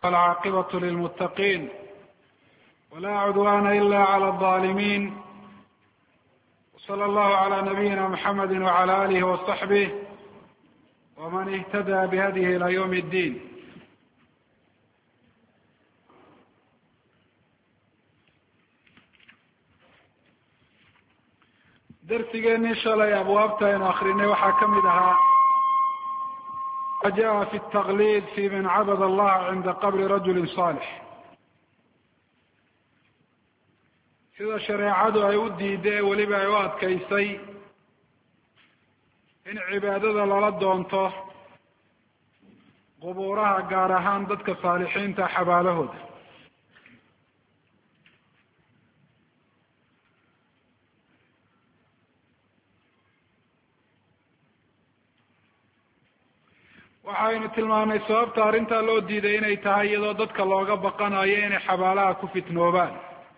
والعاقبة للمتقين ولا عدوان إلا على الظالمين، وصلى الله على نبينا محمد وعلى آله وصحبه ومن اهتدى بهديه إلى يوم الدين. درسigeenii shalay abwaabta aynu akrinay waxaa ka mid ahaa ma jaa fi التaqlid fi man cabad allaha cinda qabri rajuli صaalix, sida shareecadu ay u diiday weliba ay u adkaysay in cibaadada lala doonto qubuuraha, gaar ahaan dadka saalixiinta xabaalahooda. waxaynu tilmaamnay sababta arrintaa loo diiday inay tahay iyadoo dadka looga baqanayo inay xabaalaha ku fitnoobaan.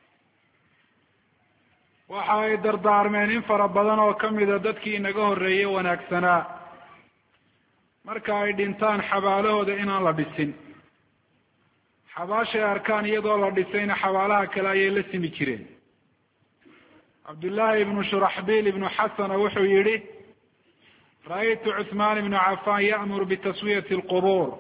waxa ay dardaarmeen in fara badan oo kamida dadkii inaga horreeyey wanaagsanaa marka ay dhintaan xabaalahooda inaan la dhisin. xabaashay arkaan iyadoo la dhisayna xabaalaha kale ayay la simi jireen. cabdullaahi ibnu shuraxbiil ibnu xasana wuxuu yihi: ra'aytu cuثmaan ibna cafan ya'mur bitaswiyati اlqubuur,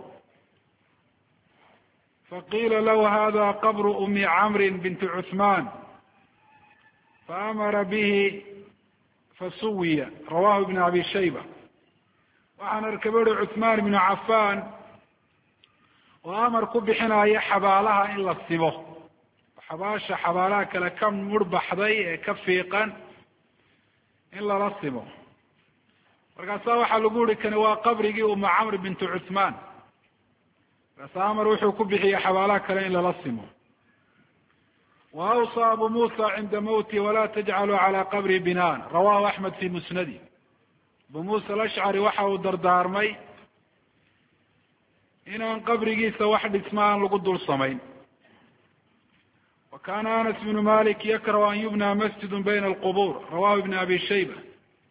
faqiila lahu hada qabru umi camrin binti cuثmaan faamara bihi fasuwiya, rawahu ibn abi shayba. waxaan arkay buri cuثmaan ibnu cafan oo amar ku bixinaya xabaalaha in la sibo, xabaasha xabaalaha kale ka murhbaxday ee ka fiiqan in lala sibo. markaasaa waxaa lagu yihi kani waa qabrigii uma camr bintu cuثmaan. markaasa amar wuxuu ku bixiyey xabaalaha kale in lala simo. wa awصى abu musa cinda mawti wala tajcaluu calى qabri binaan, rawahu axmed fi musnadi. abu musa alashcari waxa uu dardaarmay inaan qabrigiisa wax dhisma aan lagu dul samayn. wa kana anas bnu malik yakrahu an yubna masjid bayna alqubur, rawahu ibn abi shayba.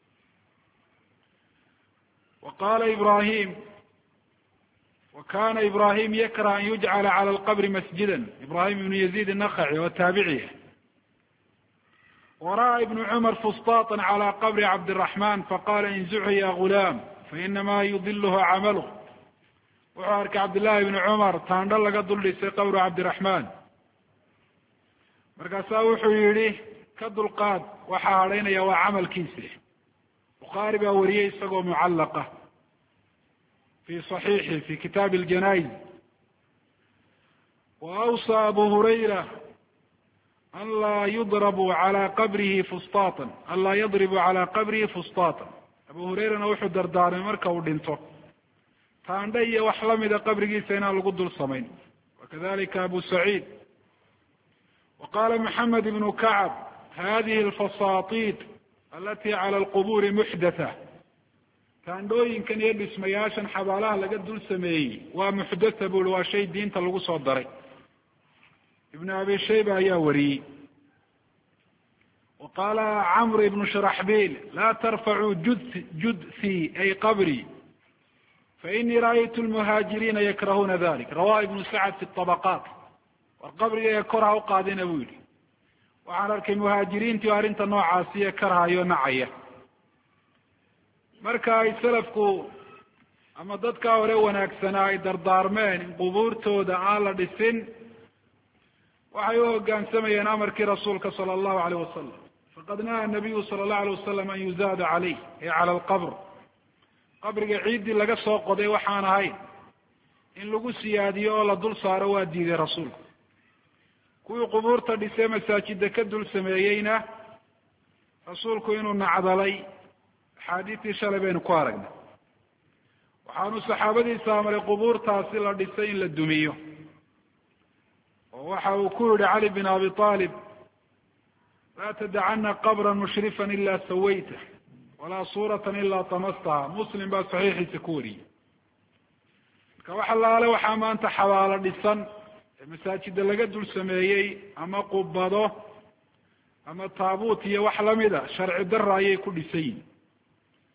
وqala ibrahim وkana ibrahim yakrah an yujcala calى اlqbri masjida, ibrahim ibnu yazid الnakci oo taabiciya. wara'a ibnu cumar fusطaطa calى qabri cabdالرaحman faqala inzuchu ya gulaam fainama yudilhu camalh. wuxuu arkay cabdالlahi ibnu cumar taandho laga dul dhisay qabru cabdiraحman. markaasaa wuxuu yihi ka dulqaad, waxaa hadhaynaya waa camalkiisi. bukhaari baa wariyey isagoo mucallaqa fi صaxiixi fi kitaabi اljanaa'iz. wa awصى abu hurayra an laa yudrabu calى qabrihi fustaatan, an laa yadribuu calى qabrihi fustaatan. abu hurayrana wuxuu dardaarmay marka uu dhinto taandha iyo wax lamida qabrigiisa inaan lagu dul samayn. wakadalika abu saciid. wa qala maxamed ibnu kacb hadihi اlfasaatiid alati calى اlquburi muxdatha. taandhooyinkan iyo dhismayaashan xabaalaha laga dul sameeyey waa muxdatha bu i, waa shay diinta lagu soo daray. ibn abi shayba ayaa wariyey. wa qaala camr ibnu shuraxbiil laa tarfacuu judthi ay qabri fainii ra'aytu lmuhaajiriina yakrahuna dalik, rawahu ibnu sacd fi طabaqaat. war qabriga kor ha uqaadina buu yihi, waxaan arkay muhaajiriintii arrinta noocaasiyo karhayo nacaya. marka ay salafku ama dadkaa hore wanaagsanaa ay dardaarmeen in qubuurtooda aan la dhisin, waxay u hoggaansamayeen amarkii rasuulka sala allahu alayh wasalam. faqad naha nabiyu sala allahu alayh wasalam an yuzaada caleyh, ay cala alqabr. qabriga ciiddii laga soo qoday waxaan ahayn in lagu siyaadiyo oo la dul saaro waa diiday rasuulku. kuwii qubuurta dhisee masaajida ka dul sameeyeyna rasuulku inuu nacdalay axaadiistii shalay baynu ku aragnay. waxaanu saxaabadiisa amray qubuurtaasi la dhisay in la dumiyo, oo waxa uu ku yihi cali bin abi aalib laa tadacana qabra mushrifا ila sawaytah walaa suurata ila tamastaha. muslim baa saxiixiisa ku wariyey. marka wax allaale waxaa maanta xabaalo dhisan ee masaajida laga dul sameeyey ama qubado ama taabuut iyo wax lamida sharci dara ayay ku dhisan yihin.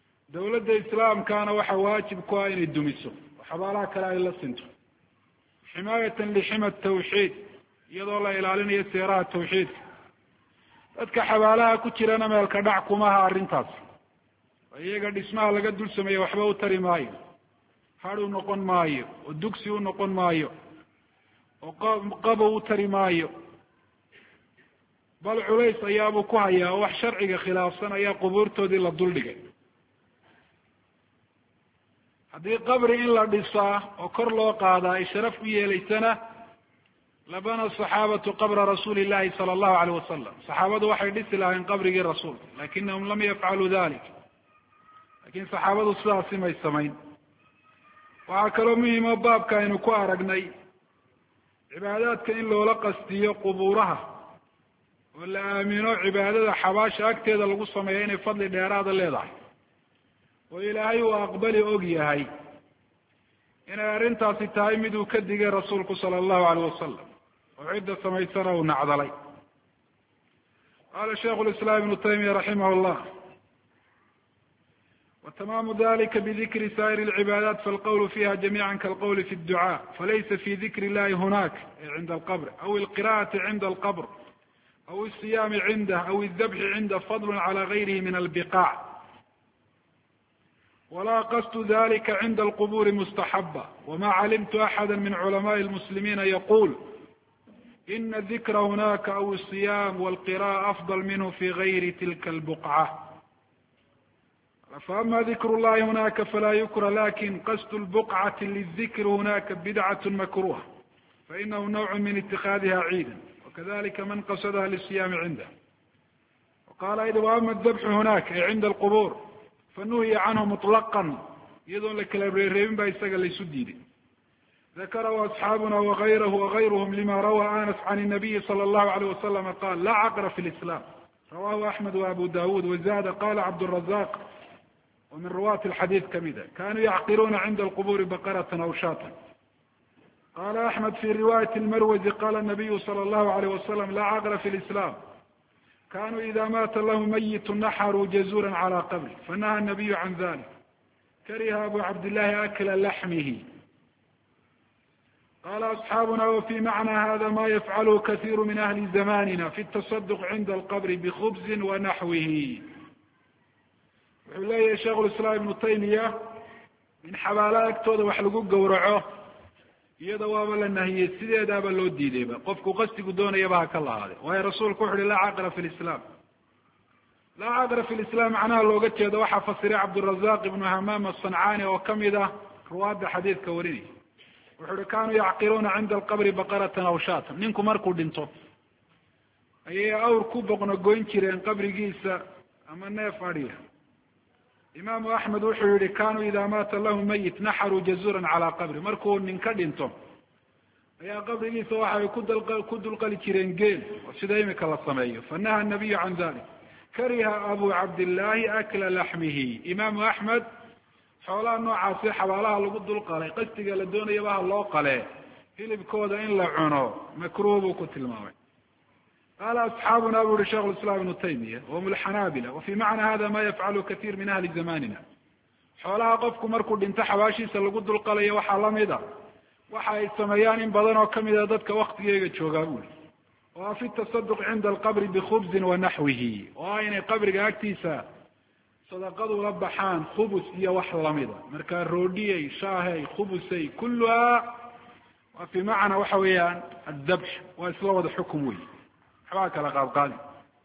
dawladda islaamkana waxa waajib ku ah inay dumiso oo xabaalaha kale ay la sinto. ximaayatan lixima tawxiid iyadoo la ilaalinayo seeraha tawxiidka. dadka xabaalaha ku jirana meelka dhac kumaha arrintaas, iyaga dhismaha laga dul sameeye waxba u tari maayo, had u noqon maayo, oo dugsi u noqon maayo, oo qabow u tari maayo, bal culays ayaabuu ku hayaa oo wax sharciga khilaafsan ayaa qubuurtoodii la duldhigay. haddii qabri in la dhisaa oo kor loo qaadaa ay sharaf u yeelaysana, labana saxaabatu qabra rasuuli llahi sala allahu alayh wasalam, saxaabadu waxay dhisi lahayn qabrigii rasuulka, lakinahum lam yafcaluu dalik, lakin saxaabadu sidaasi may samayn. waxaa kaloo muhimo baabka aynu ku aragnay cibaadaadka in loola qastiyo qubuuraha, oo la aamino cibaadada xabaasha agteeda lagu sameeya inay fadli dheeraada leedahay, oo ilaahay uu aqbali og yahay inay arrintaasi tahay mid uu ka digay rasuulku sala allahu alayh wasalam, oo cidda samaysana uu nacdalay. qaala shaikhu lislaam ibnu taymiya raximah llah: وتmam dlika bdikri sa'ir الcibاadات falqwl fiha جamيعا kalqwl fi الduعاء falaysa fi dikr الlahi hunak cinda الqbr aw الqirاءaةi cinda الqbr aw الصiyam cindah aw الdbxi cinda fadl عlى غayrih min الbقاع wla qasd dlika cinda الqbur mustaxaba wma calimtu أxada min cلamaء الmuslimina yqul ina الdikra hunaka aw الصiyam wاlqirاءة afضل minh fi غayri tilka الbقعة. فأma dikr الlahi hunaka falaa yukra lakin qasd الbقcaة lلdikr hunaka bidcaة makruha fainahu nawع min اtikadiha ciida wakadalika man qasdha lلصiyam cindah. وqala ayضا وama الdbx hunaka ay cinda الqbur fanuhiya canhu مطلقا iyadoon la kala reereebin ba isaga laysu diiday. ذakarahu أصxaabuna وغayrhm lima rawى anas can النabiyi slى الlahu عalيه وasلم qal la cqra fi الإسlاm rawahu أحmed وabu dawud wزada qala cabdالرaزاq وmin ruwati الxadيث kamida kanuu yacqiluna cinda الqburi baqرة aw shاta. qala أحmed fi riwayati الmarwzi qala النabiyu slى الlahu عalيه وasلم la cqra fi الإسlاm kanuu ida mata lahu mayit naxruu jazura عlى qabri fanaha النabiyu can dalik kariha abu cabdillahi akla laxmihi. qala أصxaabuna wfi macna hada ma yafcalhu kahiru min ahli zamanina fi التصadq cinda الqbri bkubzi wanaxwihi. wuxuu leeyahay sheikh lislaam ibnu taymiya in xabaalaha agtooda wax lagu gowraco iyada waaba la nahiyey, sideedaaba loo diidayba, qofku qasdigu doonayaba ha ka lahaade, waayo rasuulku wuxu uhi laa caqra fi lislaam. laa caqra fi lislaam macnaha looga jeedo waxaa fasiray cabdurazaq ibnu hamaam asancaani oo kamid ah ruwaadda xadiidka warinaya. wuxu uhi kanuu yacqiluuna cinda alqabri baqaratan aw shaatan, ninku markuu dhinto ayay awr ku boqnogoyn jireen qabrigiisa ama neef adhiya. imaamu axmed wuxuu yihi kanuu ida maata lahu mayit naxaruu jazuran calaa qabri, markuu nin ka dhinto ayaa qabrigiisa waxay ku dulqali jireen geel, oo sida imika la sameeyo. fanaha nabiyu can dalik kariha abu cabdillahi akla laxmihi. imaamu axmed xoolaha noocaasi xabaalaha lagu dulqalay qasdiga la doonayaba ha loo qalee hilibkooda in la cuno makruh buu ku tilmaamay. qala asxaabuna bu uhi sheikh lislaam ibnu taymiya whm lxanaabila wafi macna hada ma yafcalu kahiir min ahli zamanina. xoolaha qofku markuu dhinto xabaashiisa lagu dulqalayo waxaa lamida waxa ay sameeyaan in badan oo kamida dadka waktigeega joogaa buli, oo fi tasaduq cinda alqabri bikubzin wanaxwihi, oo ah inay qabriga agtiisa sadaqadu la baxaan khubus iyo wax lamida, markaa roodhiyey, shaahey, khubusay kuluha waa fi macna waxa weeyaan addabx, waa isla wada xukum wey, waxbaa kala qaadqaadi.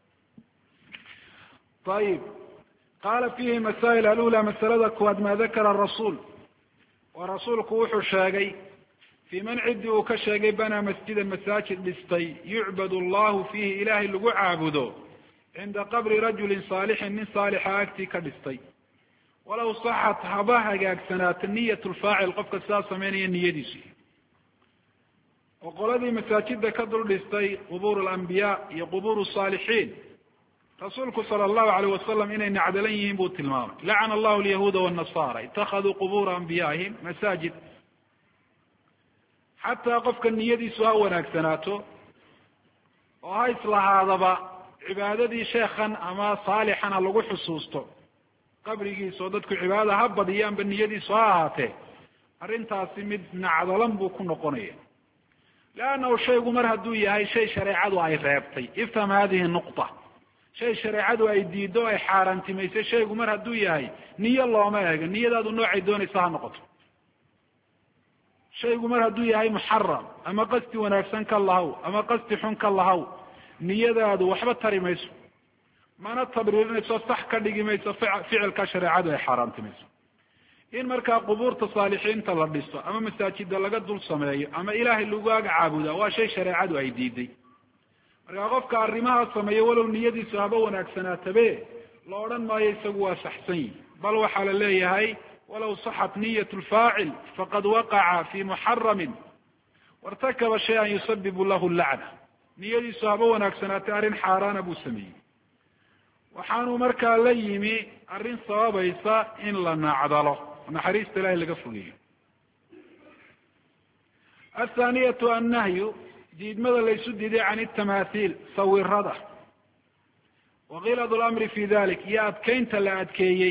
ayib qala fihi masail alula, masalada kuwaad ma dakara rasul, waa rasuulku wuxuu sheegay fi man cidii uu ka sheegay banaa masjidan masaajid dhistay yucbad allahu fiihi ilahay lagu caabudo cinda qabri rajulin saalixin nin saalixa agtii ka dhistay, walaw saxat haba hagaagsanaato niyat lfaacil qofka sidaa sameynaya niyadiisi. oo qoladii masaajida ka dul dhistay qubuur alambiya iyo qubuur saalixiin, rasuulku sala allahu alayh wasalam inay nacdalan yihiin buu tilmaamay. lacana allahu alyahuuda wannasara itakaduu qubuura anbiyaihim masaajid. xataa qofka niyadiisu ha wanaagsanaato oo ha islahaadaba cibaadadii sheekhan ama saalixan ha lagu xusuusto qabrigiisa, oo dadku cibaadada ha badiyaanba niyadiisu ha ahaatee, arrintaasi mid nacdalan buu ku noqonaya. leannahu shaygu mar hadduu yahay shay shareecadu ay reebtay, ifham hadihi nuqta, shay shareecadu ay diiddo o ay xaaraantimaysay shaygu mar hadduu yahay niyo looma eego, niyadaadu noocay doonaysa ha noqoto. shaygu mar hadduu yahay muxaram, ama qasdi wanaagsan ka lahaw ama qasdi xun ka lahaw, niyadaadu waxba tari mayso, mana tabriirinayso, sax ka dhigi mayso ficilka shareecadu ay xaaraantimayso. in markaa qubuurta saalixiinta la dhiso ama masaajida laga dul sameeyo ama ilaahay lagu ag caabuda waa shay shareecadu ay diiday. markaa qofka arrimaha sameeya walow niyadiisu haba wanaagsanaatabe la odhan maayo isagu waa saxsan yihi, bal waxaa la leeyahay walow saxat niyat lfaacil faqad waqaca fi muxaramin wartakaba shay-an yusabibu lahu lacna. niyadiisu haba wanaagsanaatay arrin xaaraana buu sameeyey, waxaanu markaa la yimi arrin sababaysa in la nacdalo, naxariista ilahay laga fogeeyo. athaaniyatu annahyu, diidmada laysu diiday can itamaahiil, sawirada, wakiilad lamri fi dalik, iyo adkeynta la adkeeyey.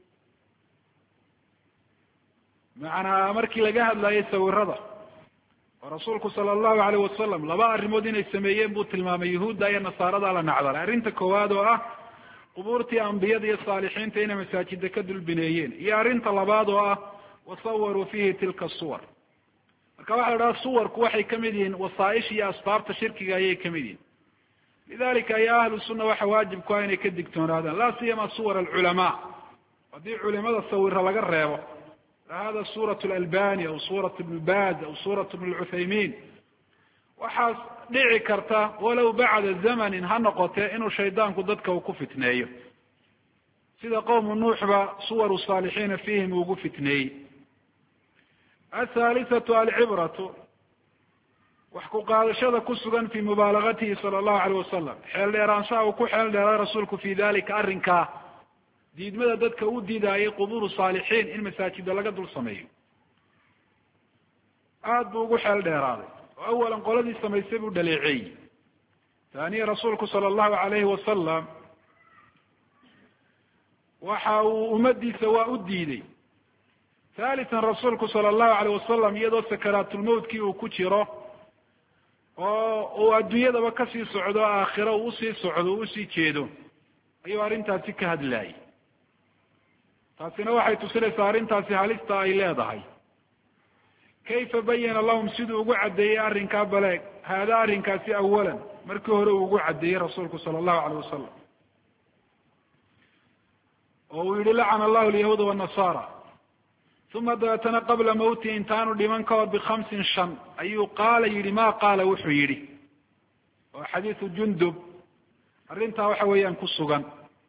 macnaa markii laga hadlayay sawirada, oo rasuulku sala allahu alayh wasalam laba arrimood inay sameeyeen buu tilmaamay, yahuudda iyo nasaarada la nacdalay. arrinta koowaad oo ah qubuurtii ambiyada iyo saalixiinta inay masaajida ka dulbineeyeen, iyo arrinta labaad oo ah wasawaruu fihi tilka suwar. marka waxa la dhaha suwarku waxay kamid yihiin wasaaisha iyo asbaabta shirkiga ayay kamid yihiin. lidalika ayaa ahlu sunna waxa waajib ku ah inay ka digtoonaadaan, laa siyama suwar alculamaa. haddii culimada sawira laga reebo, hada suurat lalbani aw suurat ibn baz aw suurat ibn lcuthaymin, waxaas dhici karta walow bacda zamanin ha noqotee inuu shaydaanku dadka uu ku fitneeyo, sida qowmu nuuxba suwaru saalixiina fiihim ugu fitneeyey. athaalithatu alcibratu, wax ku qaadashada ku sugan fi mubaalagatihi sala allahu alayh wasalam, xeel dheeraanshaha uu ku xeel dheeray rasuulku fi dalika arrinkaa, diidmada dadka u diidaayay qubuuru saalixiin in masaajida laga dul sameeyo. aad buu ugu xeel dheeraaday, oo awalan qoladii samaysay buu dhaleeceeyey. taaniya rasuulku sala allahu alayhi wasalam waxa uu ummadiisa waa u diiday. thalitan rasuulku sala allahu alayh wasalam iyadoo sakaraatulmawtkii uu ku jiro oo uu adduunyadaba kasii socdo, aakhiro uu usii socdo, uu usii jeedo, ayuu arrintaasi ka hadlayay. taasina waxay tusinaysaa arrintaasi halista ay leedahay. kayfa bayana lahum, siduu ugu caddeeyey arrinkaa baleeg, haada arrinkaasi awalan, markii hore uu ugu caddeeyey rasuulku sala allahu alayh wasalam, oo uu yihi lacana allahu alyahuuda wanasaara. uma dabeetana qabla mawti, intaanu dhiman ka hor bikhamsin shan ayuu qaala yihi ma qaala wuxuu yihi, oo xadiisu jundub arrintaa waxa weeyaan ku sugan.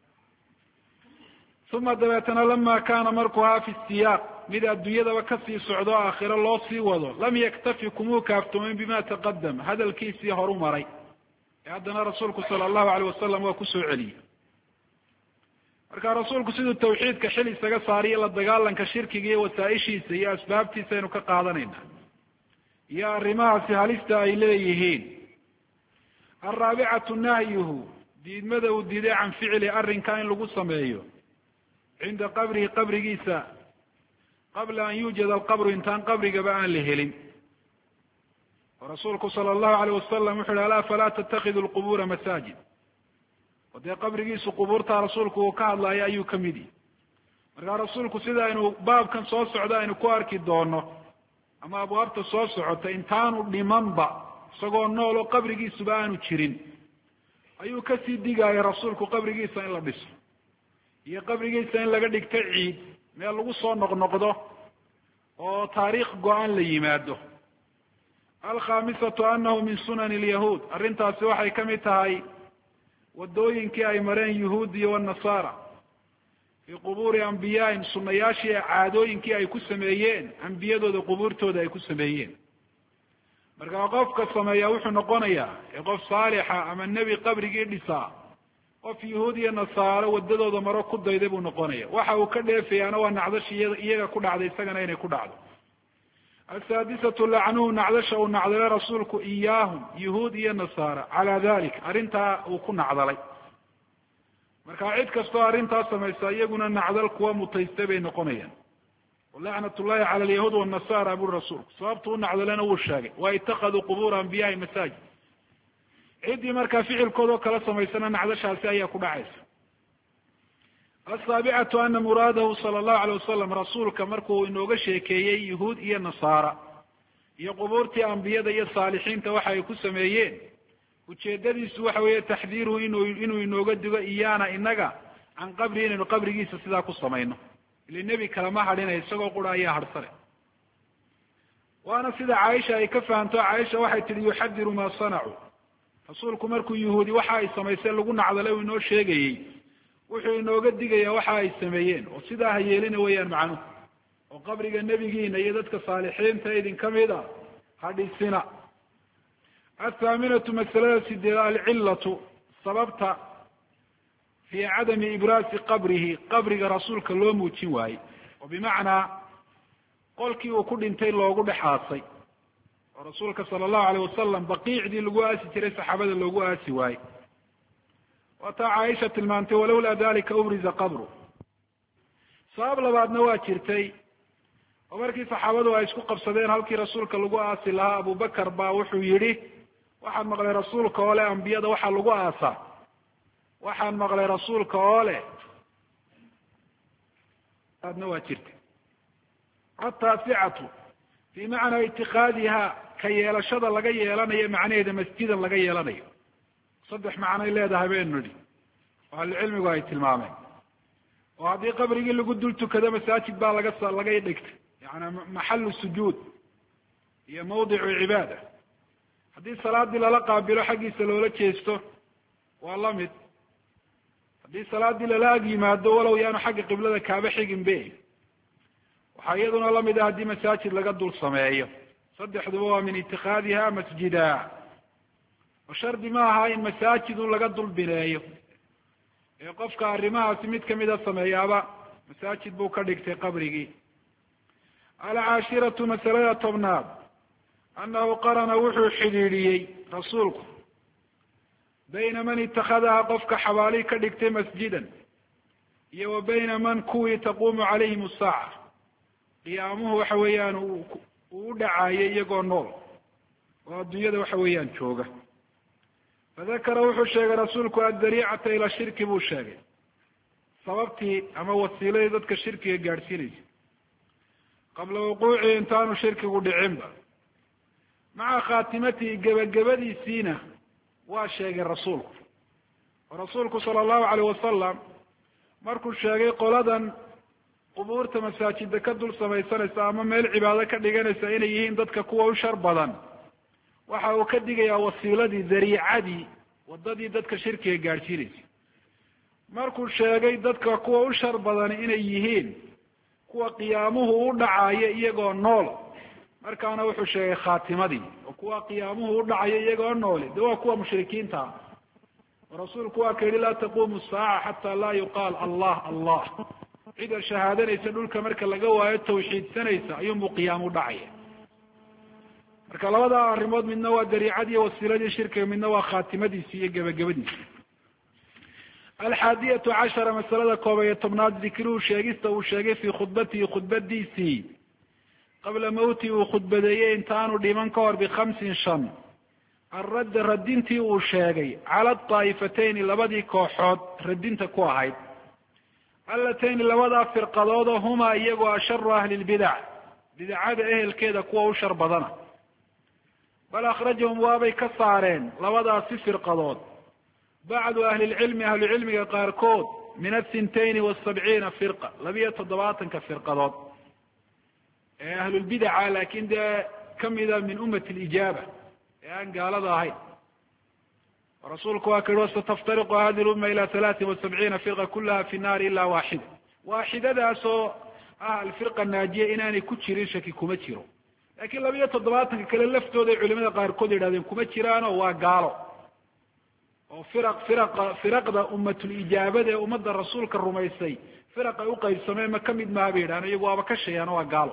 uma dabeetana lama kaana markuu ahaa fi siyaaq, mid adduunyadaba kasii socdo aakhiro loo sii wado, lam yaktafi kumuu kaaftoomin bima taqadam, hadalkiisii horu maray, ee haddana rasuulku sala allahu alayh wasalam waa kusoo celiyey. marka rasuulku siduu tawxiidka xil isaga saariyo la dagaalanka shirkiga iyo wasaaishiisa iyo asbaabtiisa aynu ka qaadanayna, iyo arrimahaasi halista ay leeyihiin. alraabicatu nahyuhu, diidmada uu diiday can ficli arrinka in lagu sameeyo cinda qabrihi, qabrigiisa, qabla an yuujada alqabru, intaan qabrigaba aan la helin. oo rasuulku sala allahu alayh wasalam wuxu uhi alaa falaa tattakidu lqubuura masaajid. oo dee qabrigiisu qubuurta rasuulku uu ka hadlaayo ayuu kamid yihi. markaa rasuulku sida aynu baabkan soo socdo aynu ku arki doono, ama abwaabta soo socota, intaanu dhimanba isagoo nool oo qabrigiisuba aanu jirin, ayuu kasii digaayay rasuulku qabrigiisa in la dhiso, iyo qabrigiisa in laga dhigto ciid, meel lagu soo noqnoqdo oo taariikh go-aan la yimaado. alkhamisatu anahu min sunani alyahuud, arrintaasi waxay kamid tahay wadooyinkii ay mareen yahuudiya wanasaara fii qubuuri ambiyaahim, sunayaashii caadooyinkii ay ku sameeyeen ambiyadooda qubuurtooda ay ku sameeyeen. markaa qofka sameeya wuxuu noqonayaa qof saalixa ama nebi qabrigii dhisaa, qof yahuud iyo nasaaro wadadooda maro ku dayday buu noqonaya. waxa uu ka dheefayaana waa nacdashi iyaga ku dhacday, isagana inay ku dhacdo. asaadisatu lacnuhu, nacdasha uu nacdalay rasuulku iyaahum, yahuud iyo nasaara, calaa dalik, arrintaa uu ku nacdalay. marka cid kastoo arrintaas samaysa iyaguna nacdal kuwa mutaystay bay noqonayaan. lacnat ullahi cala alyahuud wannasara buri rasuulku sababtu u nacdalena wuu sheegay wa itakaduu qubuura anbiyaai masaajid. ciddii markaa ficilkoodao kala samaysana nacdashaasi ayaa ku dhacaysa. asaabicatu ana muraadahu sala allahu alayh wasalam rasuulka markuu inooga sheekeeyey yuhuud iyo nasaara iyo qubuurtii ambiyada iyo saalixiinta waxa ay ku sameeyeen, ujeedadiisu waxa weeye taxdiiruhu inuu inooga digo iyaana inaga can qabri inaynu qabrigiisa sidaa ku samayno. ile nebi kalema hadhinay isagoo qura ayaa hadhsane. waana sida caaisha ay ka fahamto. caaisha waxay tihi yuxadiru maa sanacuu. rasuulku markuu yuhuudi waxa ay samayseen lagu nacdalay uu inoo sheegayey, wuxuu inooga digayaa waxa ay sameeyeen oo sidaa ha yeelina weeyaan macnuhu. oo qabriga nebigiina iyo dadka saalixiinta idin kamid a ha dhisina. athaaminatu masalada sideed alcillatu sababta fi cadami ibraasi qabrihi qabriga rasuulka loo muujin waayey, oo bimacnaa qolkii uu ku dhintay loogu dhexaasay oo rasuulka sala allahu alayh wasalam baqiicdii lagu aasi jiray saxaabada loogu aasi waayey. waataa caaisha tilmaantay walowlaa dalika ubriza qabru. sabab labaadna waa jirtay oo markii saxaabadu ay isku qabsadeen halkii rasuulka lagu aasi lahaa, abubakar baa wuxuu yidhi waxaan maqlay rasuulka oo leh ambiyada waxaa lagu aasaa. waxaan maqlay rasuulka oo leh adna waa jirtay. ataasicatu fi macnaa itikaadiha ka yeelashada laga yeelanayo macnaheeda masjidan laga yeelanayo. saddex macnay leedahay baynu nidhi oo ahlucilmigu ay tilmaameen. oo haddii qabrigii lagu dul tukado masaajid baa laga dhigtay, yani maxalu sujuud iyo mawdicu cibaada. haddii salaadii lala qaabilo xaggiisa loola jeesto waa la mid. haddii salaadii lala ag yimaado walow yaanu xagga qiblada kaaba xigin be, waxaa iyaduna lamid ah haddii masaajid laga dul sameeyo. saddexduba waa min itikaadiha masjida. oo shardi ma aha in masaajidun laga dul bineeyo, ee qofka arrimahaasi mid kamida sameeyaaba masaajid buu ka dhigtay qabrigii. alcaashiratu masalada tobnaad annahu qarana wuxuu xidhiidhiyey rasuulku bayna man itakadaha qofka xabaali ka dhigtay masjidan iyo wa bayna man kuwii taquumu calayhim asaaca qiyaamuhu waxa weeyaan uu u dhacaayay iyagoo nool oo adduunyada waxa weeyaan jooga. fadakara wuxuu sheegay rasuulku addariicata ila shirki buu sheegay, sababtii ama wasiiladii dadka shirkiga gaadhsiinaysa qabla wuquucihi intaanu shirkigu dhicinba. maca khaatimatihi gebagabadiisiina waa sheegay rasuulku. oo rasuulku sala allahu alayh wasalam markuu sheegay qoladan qubuurta masaajida ka dul samaysanaysa ama meel cibaado ka dhiganaysa inay yihiin dadka kuwa u shar badan, waxa uu ka digayaa wasiiladii dariicadii wadadii dadka shirkiga gaadhsiinaysa. markuu sheegay dadka kuwa u shar badan inay yihiin kuwa qiyaamuhu u dhacayo iyagoo nool, markaana wuxuu sheegay khaatimadii oo kuwa qiyaamuhu u dhacayo iyagoo nooli de waa kuwa mushrikiinta. oo rasuulku waa ka yihi laa taquumu saaca xataa laa yuqaal allah allah. cida shahaadanaysa dhulka marka laga waayo tawxiidsanaysa ayuunbuu qiyaam u dhacaya. marka labada arrimood midna waa dariicadii wasiiladii shirkiga, midna waa khaatimadiisi iyo gebagabadiisi. alxaadiyatu cashara masalada koob iyo tobnaad dikruhu sheegista uu sheegay fii khudbatihi khudbadiisii qabla mawtii uu khudbadeeyey intaanu dhiman ka hor bikhamsin shan. alradda radintii uu sheegay cala aa'ifatayni labadii kooxood radinta ku ahayd, allatayni labadaa firqadood oo humaa iyagoo asharu ahli lbidac bidacada ehelkeeda kuwa u shar badana. bal akhrajahum waabay ka saareen labadaasi firqadood bacdu ahli lcilmi ahlucilmiga qaarkood min athintayni wasabciina firqa 72 firqadood ee ahlulbidaca laakin dee kamida min ummati lijaaba ee aan gaalada ahayn. rasuulku waa ka yihi wasataftariqu hadi lumma ila 73 firqa kulaha fi nnaari ila waaxida. waaxidadaasoo ah alfirqa naajiya inaanay ku jirin shaki kuma jiro, lakin 72 kale laftooda ay culimada qaarkood yidhahdeen kuma jiraano waa gaalo. oo firaqda ummatulijaabada ee ummadda rasuulka rumaysay firaq ay uqaybsameen ma kamid maha bay yidhahan, iyagu waaba ka sheegaan waa gaalo.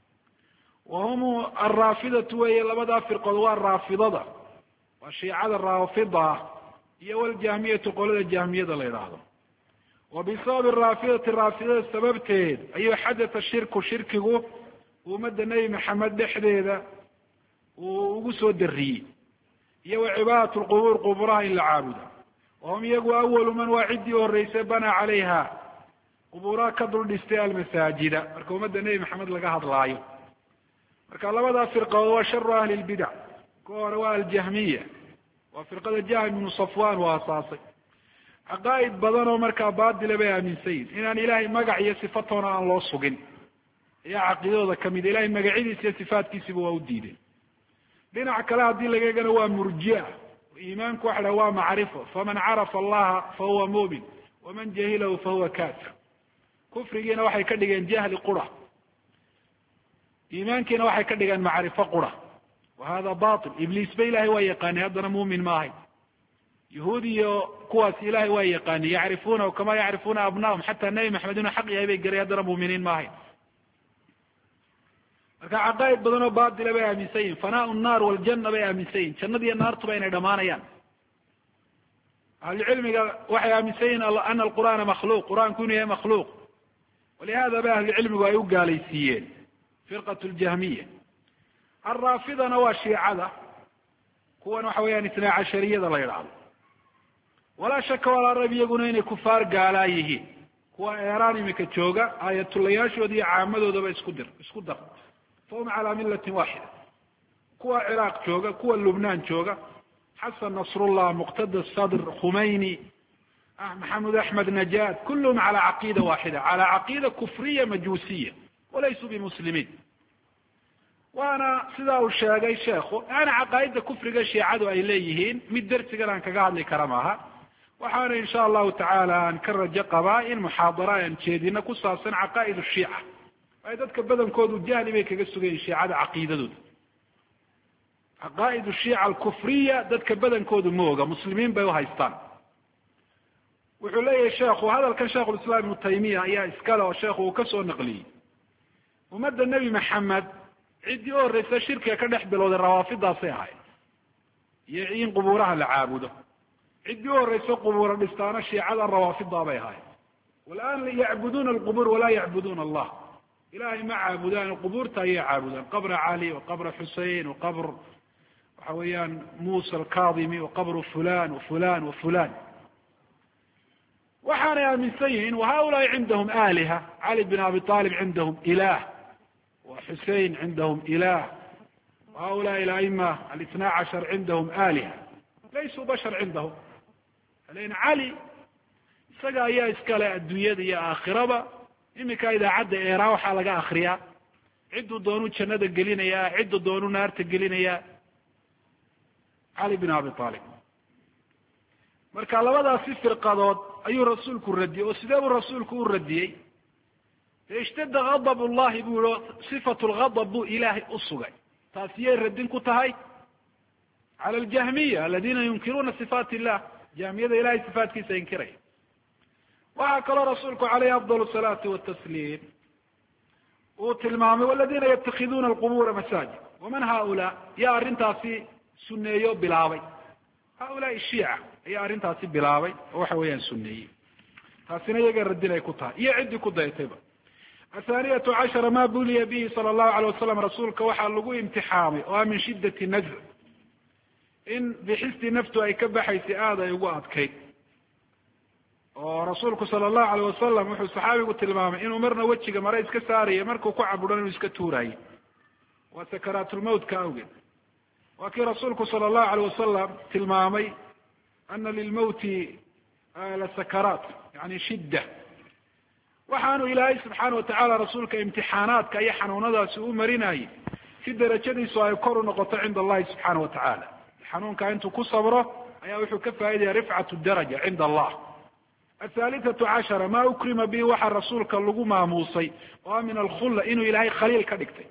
wahum alraafidatu weeye labadaa firqood waa raafidada, waa shiicada raafida iyo waljahmiyatu qolada jahmiyada la yidhaahdo. وبسبب الرافضة sababteed ayuu xadث shirku shirkigu ummadda nebi maxamed dhexdeeda uu ugu soo dariyey iyo wacibaadat lqubuur quburaha in la caabudo wahum iyagu awalu man waa ciddii horreysay banaa calayha qubuuraha ka dul dhistay almasaajida marka ummadda nebi maxamed laga hadlaayo marka labadaa firqadood waa sharu ahli lbidac kuwa hore waa aljahmiya waa firqada jahm ibnu safwan u asaasay caqaa'id badan oo markaa baatila bay aaminsan yihin inaan ilahay magac iyo sifatoona aan loo sugin ayaa caqiidadooda kamid ilahay magacyadiisa iyo sifaatkiisiba waa u diiday dhinaca kale haddii laga eegana waa murjia iimaanku waxa dhaha waa macrifo faman carafa allaha fahuwa mu'min waman jahilahu fahuwa kafir kufrigiina waxay ka dhigeen jahli qura iimaankiina waxay ka dhigeen macrifo qura wa hada batil ibliis ba ilahay waa yaqaanay haddana muumin ma ahayn yahuud iyo kuwaas ilahay waa yaqaanay yacrifunahu kama yacrifuna abnahum xataa nebi maxamed inuu xaq yahay bay garay haddana muuminiin ma ahayn marka caqaa'id badan oo baatila bay aaminsan yihin fanaa nnaar waljana bay aaminsan yihin jannada iyo naartuba inay dhamaanayaan ahlucilmiga waxay aaminsan yihin ana alqur'aana makhluuq qur-aanku inuu yahay makhluuq walihada ba ahlucilmigu ay u gaalaysiiyeen firqat ljahmiya alraafidana waa shiicada kuwan waxa weeyaan itnaa cashariyada la yidhaahdo walaa shaka walaa rayb iyaguna inay kufaar gaalaa yihiin kuwa eeraan imika jooga aayatulayaashooda iyo caamadoodaba isku dar fahum calaa millatin waaxida kuwa ciraaq jooga kuwa lubnaan jooga xasan nasrullah muqtada sadr khumayni maxamed axmed najad kulluhum calaa caqiida waaxida calaa caqiida kufriya majuusiya walaysuu bimuslimiin waana sidaa uu sheegay sheekhu ana caqaa'ida kufriga shiicadu ay leeyihiin mid darsigan aan kaga hadli kara maaha waxaana insha allahu tacaala aan ka rajo qabaa in muxaadara aan jeedino ku saabsan caqaa'id shiica ay dadka badankoodu jahli bay kaga sugayiin shiicada caqiidadooda caqaa'id shiica alkufriya dadka badankoodu ma oga muslimiin bay uhaystaan wuxuu leeyahay sheekhu hadalkan sheikhulislaam ibnu taymiya ayaa iskale oo sheekhu uu kasoo naqliyey ummadda nebi maxamed ciddii u horreysa shirkiga ka dhex bilowday rawaafidaasay ahayd iyo in qubuuraha la caabudo ciddii u horreysa qubuura dhistaana shiicada rawaafidaa bay ahayd walaan yacbuduuna alqubuur walaa yacbuduuna allah ilahay ma caabudaan qubuurta ayay caabudaan qabra cali wa qabra xusein wa qabr waxa weeyaan musa alkadimi wa qabru fulan wa fulan wa fulan waxaanay aaminsan yihiin wahaulaai cindahum aaliha cali bin abi talib cindahum ilah وحusein cindahum ilah وhaulaءi aima الاثنى cشhر cindahum aliha laysuu bashar cindahum lan cali isaga ayaa iskale adduunyada iyo aakhiraba imika idaacadda eera waxaa laga akriyaa cidduu doonuu jannada gelinayaa cidduu doonuu naarta gelinayaa cali bin abi talib marka labadaasi firqadood ayuu rasuulku radiyey oo sidee buu rasuulku u radiyey ishtada gadab llahi bu yihi sifatu lgadab buu ilaahay usugay taasi yay radin ku tahay cala aljahmiya aladina yunkiruuna sifaat illah jahmiyada ilahay sifaatkiisa inkiraya waxaa kaloo rasuulku caleyhi afdal salaati watasliim uu tilmaamay waladina yatakhiduuna alqubura masaajid waman haulaa yaa arrintaasi suneeyo bilaabay haulaai shiica ayaa arrintaasi bilaabay oo waxa weeyaan suneeyey taasina iyaga radin ay ku tahay iyo ciddii ku dayatayba athaaniyatu cashara ma buliya bihi sala allahu alayh wasalam rasuulka waxaa lagu imtixaamay oo ah min shiddati najr in bixistii naftu ay ka baxaysay aada ay ugu adkayd oo rasuulku sala allahu alayh wasalam wuxuu saxaabigu tilmaamay inuu marna wejiga mare iska saaraya markuu ku caburan inuu iska tuuraayo waa sakaraatulmawtka awgeed waa kii rasuulku sala allahu alayh wasalam tilmaamay ana lilmawti lasakaraat yani shidda waxaanu ilaahay subxaana watacaala rasuulka imtixaanaadka iyo xanuunadaasi u marinayay si darajadiisu ay kor u noqoto cinda allahi subxaana watacaala xanuunkaa intuu ku sabro ayaa wuxuu ka faaidaya rifcatu daraja cinda allah athaalithatu cashara ma ukrima bihi waxaa rasuulka lagu maamuusay oo a min alkhulla inuu ilaahay khaliil ka dhigtay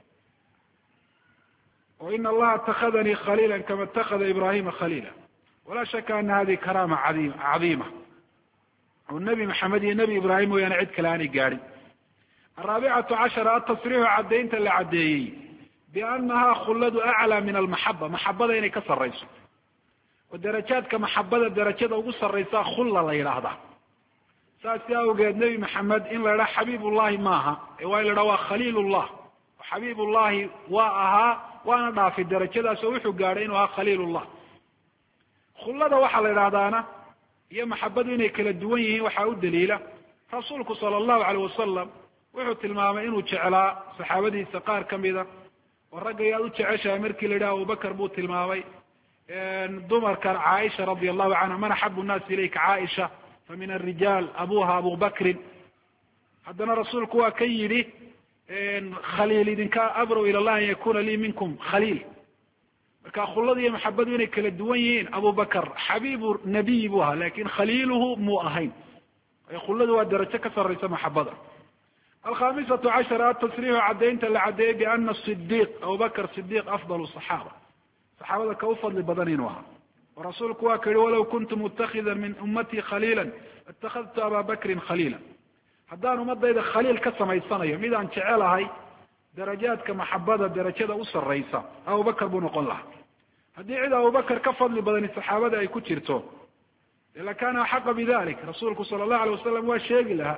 o ina allaha اtakadanii khaliila kama اtakada ibrahima khaliila walaa shaka ana hadihi karaama cadiima oo nebi maxamed iyo nebi ibraahim mooyaane cid kale aanay gaadhin araabicatu cashara atasriixu caddaynta la caddeeyey biannahaa khulladu aclaa min almaxaba maxabada inay ka sarrayso oo darajaadka maxabada darajada ugu sarraysaa khulla la yidhaahdaa saasi awgeed nebi maxamed in la idhaha xabiibullahi maaha waa in la idhaha waa khaliilullah xabiibullahi waa ahaa waana dhaafay darajadaas oo wuxuu gaadhay inuu ahaa khaliilullah khullada waxaa la idhahdaana iyo maxabadu inay kala duwan yihiin waxaa u daliila rasuulku sala allahu alayh wasalam wuxuu tilmaamay inuu jeclaa saxaabadiisa qaar kamida oo ragga ayaad u jeceshahay markii la yidhaha abubakar buu tilmaamay dumarkan caaisha radia allahu canha man axabu nnaasi ilayka caaisha famin arijaal abuha abu bakrin haddana rasuulku waa ka yidhi khaliil idinka abrow ila allah an yakuna lii minkum khaliil marka khulada iyo maxabadu inay kala duwan yihiin abubakar xabiibu nabiy buu ahaa lakin khaliiluhu muu ahayn khuladu waa darajo ka saraysa maxabada alkhamisatu cashara atasriixu caddaynta la caddeeyey biana sidiq abubakr sidiq afdal صaxaaba saxaabada ka u fadli badan inuu ahaa oo rasuulku waa ka yihi walaw kuntu mutakida min ummatii khaliila itakadtu aba bakrin khaliila haddaan ummadayda khaliil ka samaysanayo mid aan jecelahay darajaadka maxabada darajada u saraysa abubakr buu noqon lahaa haddii cid abubakr ka fadli badani saxaabada ay ku jirto lakana axaqa bidalik rasuulku sala allahu alay wasalam waa sheegi lahaa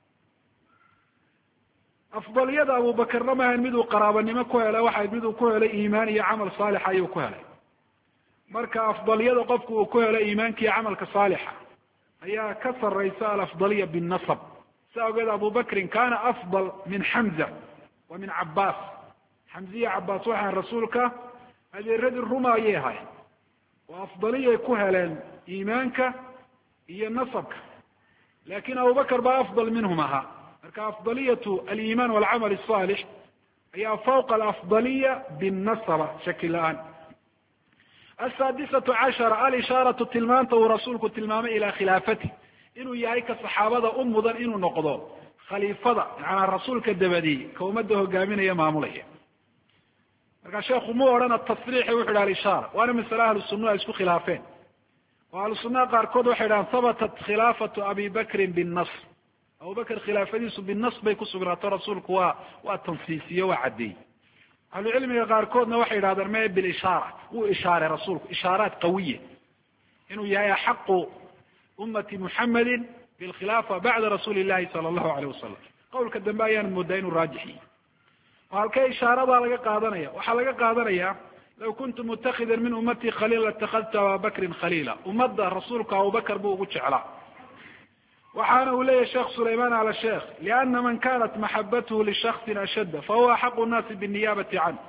afdaliyada abubakarna maahan miduu qaraabanimo ku helay waxay miduu ku helay iimaan iyo camal saalixa ayuu ku helay marka afdaliyada qofku uu ku helay iimaanka iyo camalka saalixa ayaa ka saraysa alafdaliya binnasab si awgeed abubakrin kana afdal min xamza wa min cabaas xamziya cabaas waxaan rasuulka adeeradii ruma ayay ahay oo afdaliyay ku heleen iimaanka iyo nasabka lakin abubakr baa afdal minhum ahaa marka afdaliyatu aliiman walcamal الصaalix ayaa fawqa alafdaliya binnasaba shaki la-aan asaadisatu cashara alishaaratu tilmaanta uu rasuulku tilmaamay ilaa khilaafati inuu yahay ka saxaabada u mudan inuu noqdo khaliifada macanaa rasuulka dabadii ka ummadda hogaaminaya maamulaya marka sheekhu mu odhan atasriixi wuxu yidhi alishaara waana masale ahlu sunna ay isku khilaafeen oo ahlu sunnaha qaarkood waxay dhahaan habatat khilaafatu abi bakrin binnas abubakr khilaafadiisu binas bay ku sugnaato rasuulku waa tansiisiye waa caddeeyey ahlu cilmiga qaarkoodna waxay yidhahdeen me bilishaara wuu ishaaray rasuulku ishaaraat qawiya inuu yahay axaqu ummati muxamedin bilkhilaafa bacda rasuuli llahi sala allahu alayh wasalam qawlka dambe ayaan moodaa inuu raajixiyey oo halkee ishaaradaa laga qaadanaya waxaa laga qaadanaya law kuntu mutakida min ummatii khaliila itakadtu aba bakrin khaliila ummadda rasuulku abubakr buu ugu jeclaa waxaana uu leeyahy sheekh sulayman ala sheekh liana man kanat maxabatuhu lishaksin ashadda fahuwa axaqu nnaasi biniyabati canh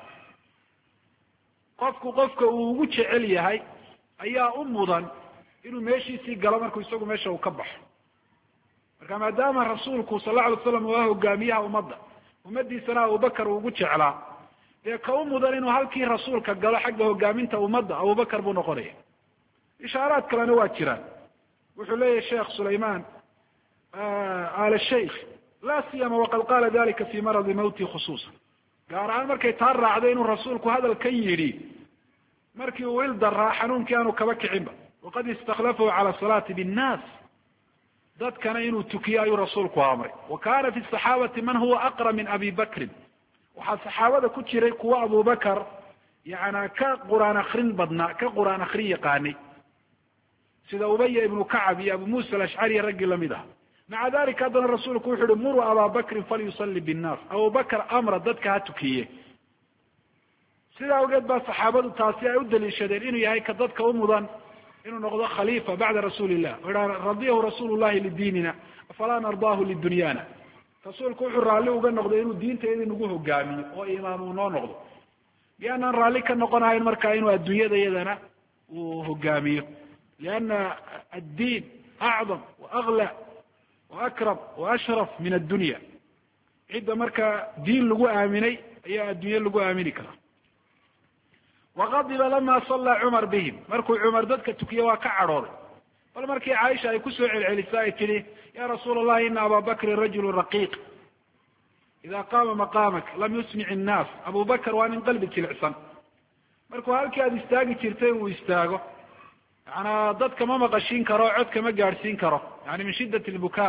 qofka uu ugu jecel yahay ayaa u mudan inuu meeshiisii galo markuu isagu meesha uu ka baxo marka maadaama rasuulku sal la alay slam waa hogaamiyaha ummadda ummadiisana abubakr uu ugu jeclaa dee ka u mudan inuu halkii rasuulka galo xagga hogaaminta ummadda abubakr buu noqonaya ishaaraad kalena waa jiraan wuxuu leeyahy sheekh sulayman al shaykh la siyama waqad qaala dalika fi maradi mawti khusuusan gaar ahaan markay taa raacday inuu rasuulku hadalkan yidhi markii uu il daraa xanuunkii aanu kaba kicinba waqad istakhlafahu cala salaati binnaas dadkana inuu tukiyo ayuu rasuulku amray wa kana fi saxaabati man huwa aqra min abi bakrin waxaa saxaabada ku jiray kuwa abubakar yana ka qur'aan akrin badnaa ka qur'aan akrin yaqaanay sida ubaya ibnu kacab iyo abu musa alashcari raggii lamid ah maca dalika haddana rasuulku wuxu uhi muruu aba bakrin falyusalli binnaas abubakr amra dadka ha tukiye sidaa awgeed baa saxaabadu taasi ay u daliishadeen inuu yahay ka dadka u mudan inuu noqdo khalifa bacda rasuuli illah o ha radiyahu rasuulu llahi lidiinina afalaa nardaahu lidunyana rasuulku wuxuu raalli uga noqday inuu diinteeda nagu hogaamiyo oo imaam uu noo noqdo miyaanaan raalli ka noqonahayn marka inuu adduunyada iyadana uu hogaamiyo liana addiin acdam waagla waakram waashraf min addunya cidda marka diin lagu aaminay ayaa adduunye lagu aamini karaa waqadiba lama sallaa cumar bihim markuu cumar dadka tukiye waa ka cadhooday bal markii caaisha ay kusoo celceliso ay tidhi ya rasuula allahi ina aba bakrin rajulu raqiiq ida qaama maqaamak lam yusmic innaas abubakr waa nin qalbi jilicsan markuu halkii aada istaagi jirtay uu istaago yanaa dadka ma maqashiin karo codka ma gaadhsiin karo yani min shiddat lbuka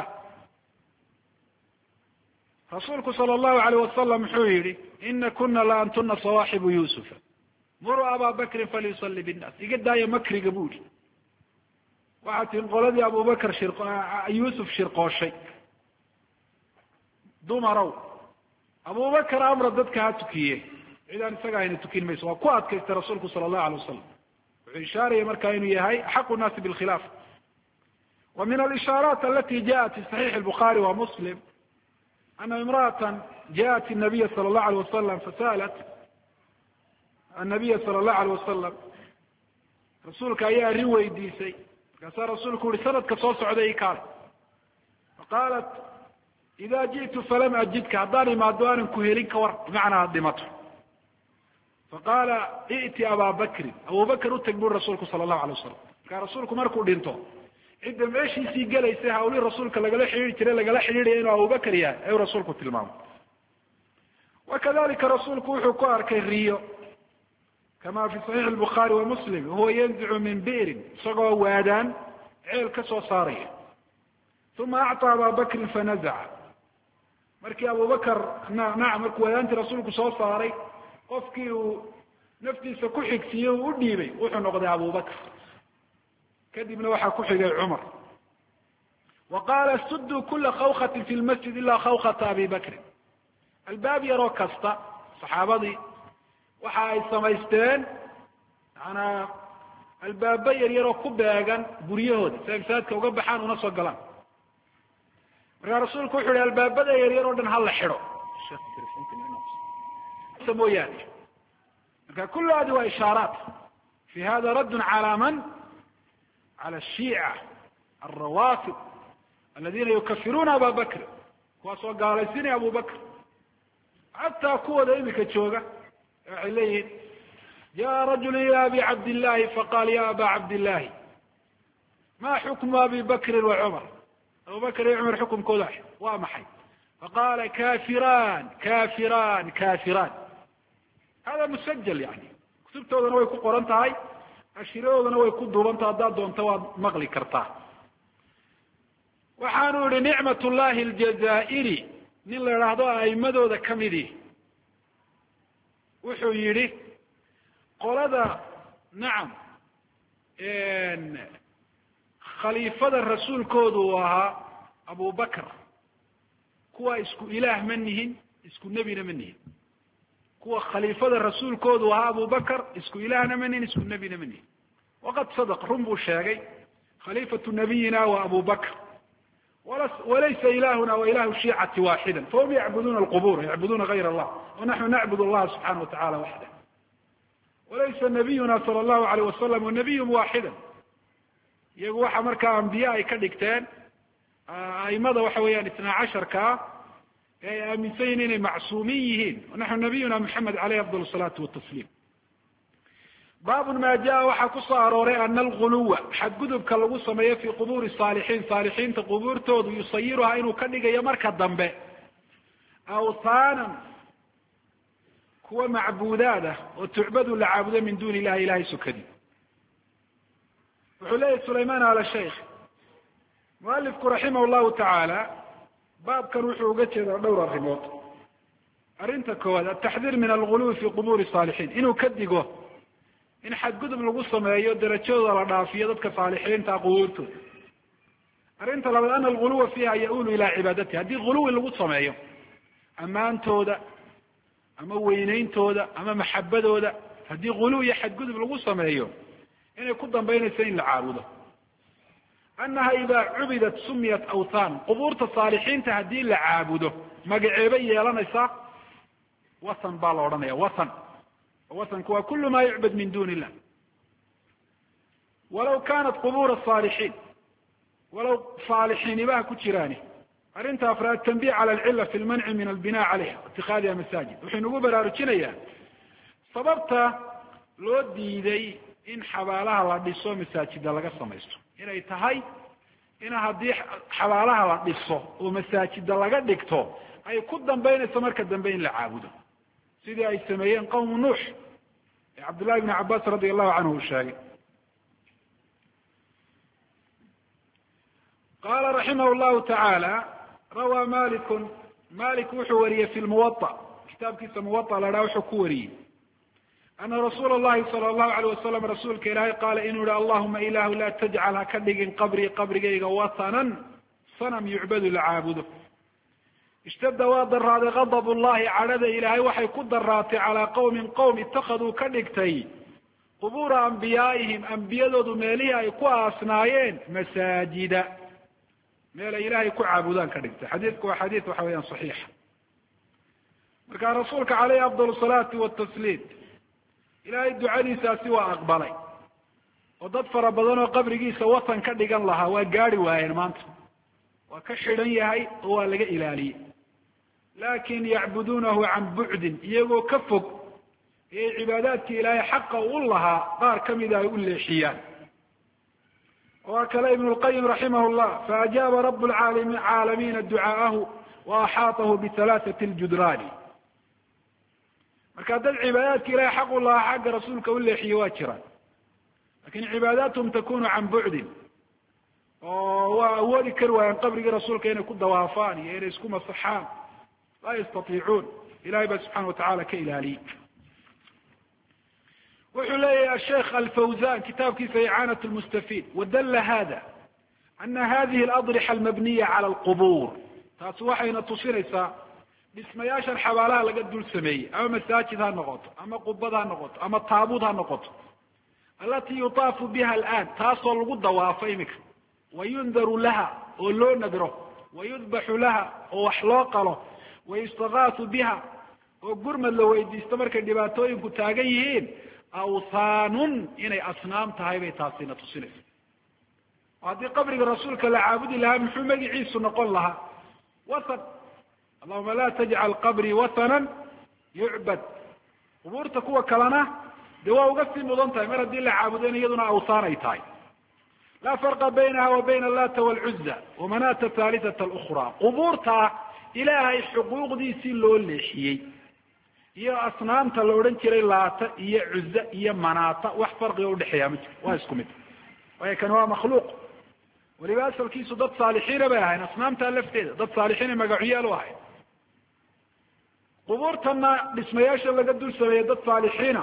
rasuulku sala allahu alayh wasalam muxuu yihi ina kuna la antuna sawaaxibu yusufa muruu aba bakrin falyusalli binnaas iga daaya makriga bu yihi waxaa tiin qoladii abubakar yuusuf shirqooshay dumarow abubakar amra dadka ha tukiye cidaan isaga ayna tukin mayso waa ku adkaystay rasuulku sala allahu alay wasalam wuxuu ishaaraya markaa inuu yahay axaqu nnaasi bilkhilaaf wa min alishaaraat alati jaءat fi صaxiix الbuخari wa muslim ana imra'ata jaءat الnabiya salى الlahu alيه wasalam fasalat annabiya salى الlahu alيه wasalam rasuulka ayaa arrin weydiisay markaasaa rasuulku uhi sanadka soo socda i kaale faqaalat ida ji'tu falam ajidka haddaan imaado aanan ku helin ka war bimacnaa ad dhimato faqaala i'ti aba bakrin abubakr utag buri rasuulku sala allahu alay wasalam markaa rasuulku markuu dhinto cidda meeshiisii gelaysay hawlihii rasuulka lagala xidhiiri jiray lagala xidhiidhaya inuu abubakar yahay ayuu rasuulku tilmaamay wakadalika rasuulku wuxuu ku arkay riyo kama fi صaxiix الbuخari wa muslim huwa yanzicu min bi'rin isagoo waadaan ceel ka soo saaraya uma acطى aba bakrin fanazaca markii abubakar nacam markuu waadaantii rasuulku soo saaray qofkii uu naftiisa ku xigsiiyey uu u dhiibay wuxuu noqday abubakr kadibna waxaa ku xigay cumar wa qaala suduu kula khawkati fi lmasjid ila khawkata abi bakrin albaab yaroo kasta saxaabadii waxa ay samaysteen maanaa albaaba yar yaroo ku beegan guryahooda si ay masaajidka uga baxaan una soo galaan markaa rasuulku wuxu uhi albaabada yaryar oo dhan hala xidho mooyaane marka kul hadi waa ishaaraat fi hada raddun calى man calى الshiica alrawafid aladina yukafiruna aba bakr kuwaasoo gaalaysinaya abu bakr xataa kuwooda imika jooga waxay leeyihin jaءa rajulu ila abi cabdillahi faqal ya aba cabdillahi ma xukmu abi bakrin wa cumar abubakr iyo cumar xukumkooda waa maxay faqala kafiran kafiran kafiran hada musajal yani kutubtoodana way ku qoran tahay ashiradoodana way ku duuban tahay haddaad doonto waad maqli kartaa waxaanu yihi nicmat llahi aljazaa'iri nin la idhaahdo a'imadooda kamidi wuxuu yihi qolada nacam khaliifada rasuulkoodu uu ahaa abu bakr kuwa isku ilaah ma nihin isku nebina ma nihin kuwa khaliifada rasuulkoodu ahaa abu bakr isku ilaahna ma nihin isku nebina ma nihin waqad sadq run buu sheegay khaliifatu nabiyina wa abu bakr walaysa ilahuna wa ilahu shiicati waaxida fahum yacbuduna alqubur yacbuduna gayr allah wanaxnu nacbud allaha subxanahu watacala waxda walaysa nabiyuna sala allahu alayh wasalam wanabiyum waaxida iyagu waxa markaa ambiye ay ka dhigteen aimada waxa weeyaan itnaa casharkaa ee ay aaminsan yihin inay macsuumin yihiin wanaxnu nabiyuna maxamed aleyh afdal الsalaatu watasliim baabun ma jaa waxaa ku soo arooray ana alguluwa xadgudubka lagu sameeyo fi qubuuri saalixiin saalixiinta qubuurtoodu yusayiruhaa inuu ka dhigayo marka dambe awthaanan kuwa macbuudaad ah oo tucbadu la caabudo min duni illahi ilahay sukadi wuxuu leeyahy sulayman ala shaykh mualifku raximah llahu tacaala baabkan wuxuu uga jeedaa dhowr arrimood arrinta koowaad ataxdiir min alguluwi fi qubuuri saalixiin inuu ka digo in xadgudub lagu sameeyo darajadooda la dhaafiyo dadka saalixiinta qubuurtooda arrinta labaad ana alguluwa fiiha ya-ulu ilaa cibaadati haddii guluwi lagu sameeyo ammaantooda ama weyneyntooda ama maxabadooda haddii guluw iyo xadgudub lagu sameeyo inay ku dambaynayso in la caabudo annaha idaa cubidat sumiyat awthan qubuurta saalixiinta haddii la caabudo magaceebay yeelanaysaa wathan baa la odhanaya wathan wathanku waa kulu ma yucbad min duni illah walaw kanat qubura saalixiin walaw saalixiinibaha ku jiraani arrinta afraad tanbih cala alcila fi lmanci min albina caleyha itikaadiha masaajid wuxuu nagu baraarujinayaa sababta loo diiday in xabaalaha la dhiso masaajida laga samaysto inay tahay in haddii xabaalaha la dhiso oo masaajida laga dhigto ay ku dambaynayso marka dambe in la caabudo sidii ay sameeyeen qawmu nuux ee cabdullahi bni cabas radi allahu canhu uu sheegay qala raximah llahu tacaala rawaa malikun malik wuxuu wariyey fi lmuwaطa kitaabkiisa muwaطa la dhaha wuxuu ku wariyey ana rasuula allahi sala allahu alayh wasalam rasuulka ilaahay qaala inuu yihi allahuma ilahu laa tajcal ha ka dhigin qabrii qabrigayga wathanan sanam yucbadu la caabudo. ishtadda waa daraaday gadab llahi, cadhada ilaahay waxay ku daraatay calaa qowmin qowm itakaduu ka dhigtay qubuura ambiyaaihim, ambiyadoodu meelihii ay ku aasnaayeen masaajida, meel ay ilaahay ku caabudaan ka dhigtay. xadiidku waa xadiid waxa weeyaan saxiixa. marka rasuulka caleyhi afdal salaati watasliim ilaahay ducadiisaasi waa aqbalay, oo dad fara badan oo qabrigiisa watan ka dhigan lahaa waa gaari waayeen, maanta waa ka xidhan yahay oo waa laga ilaaliyey. laakin yacbuduunahu can bucdin, iyagoo ka fog ayay cibaadaadkii ilaahay xaqa u lahaa qaar kamida ay u leexiyaan. waa kale ibn lqayim raximah llah, faajaaba rab caalamiina ducaa'ahu wa axaatahu bihalaathati ljudraani. marka dad cibaadaadki ilahay xaq u lahaa xagga rasuulka u leexiye waa jiraan, lakin cibaadaatuhum takunu can bucdin, oo waa awoodi kari waayaan qabrigii rasuulka inay ku dawaafaan iyo inay isku masaxaan, laa yastatiicuun. ilahay baa subxana watacala ka ilaaliyey. wuxuu leeyahay asheikh alfawzan kitaabkiisa icaanat lmustafiid, wadalla hada ana hadihi aladrixa almabniya cala alqubuur, taasi waxayna tusinaysaa dhismayaashan xabaalaha laga dul sameeyey, ama masaajid ha noqoto, ama qubad ha noqoto, ama taabuud ha noqoto, alati yutaafu biha alaan, taasoo lagu dawaafo imika, wayundaru laha oo loo nadro, wayudbaxu laha oo wax loo qalo, wayustagaathu biha oo gurmad la weydiisto markay dhibaatooyinku taagan yihiin, awthaanun inay asnaam tahay bay taasina tusinaysa. haddii qabriga rasuulka la caabudi lahaa muxuu magiciisu noqon lahaa? wathan. allahuma la tajcal qabrii wathanan yucbad. qubuurta kuwa kalena dee waa uga sii mudan tahay, mar haddii la caabudona iyaduna awthaan ay tahay. laa farqa baynaha wa bayna allata walcuzza wamanata thalithata alukra. qubuurta ilaahay xuquuqdiisii loo leexiyey iyo asnaamta la odhan jiray laata iyo cuza iyo manaata, wax farqiga udhexeeya ma jiro, waa isku mid. waayo kan waa makhluuq, weliba asalkiisu dad saalixiina bay ahayn, asnaamtaa lafteeda dad saalixiina magacuyaal u ahayn. qubuurtana dhismayaasha laga dul sameeyey dad saalixiina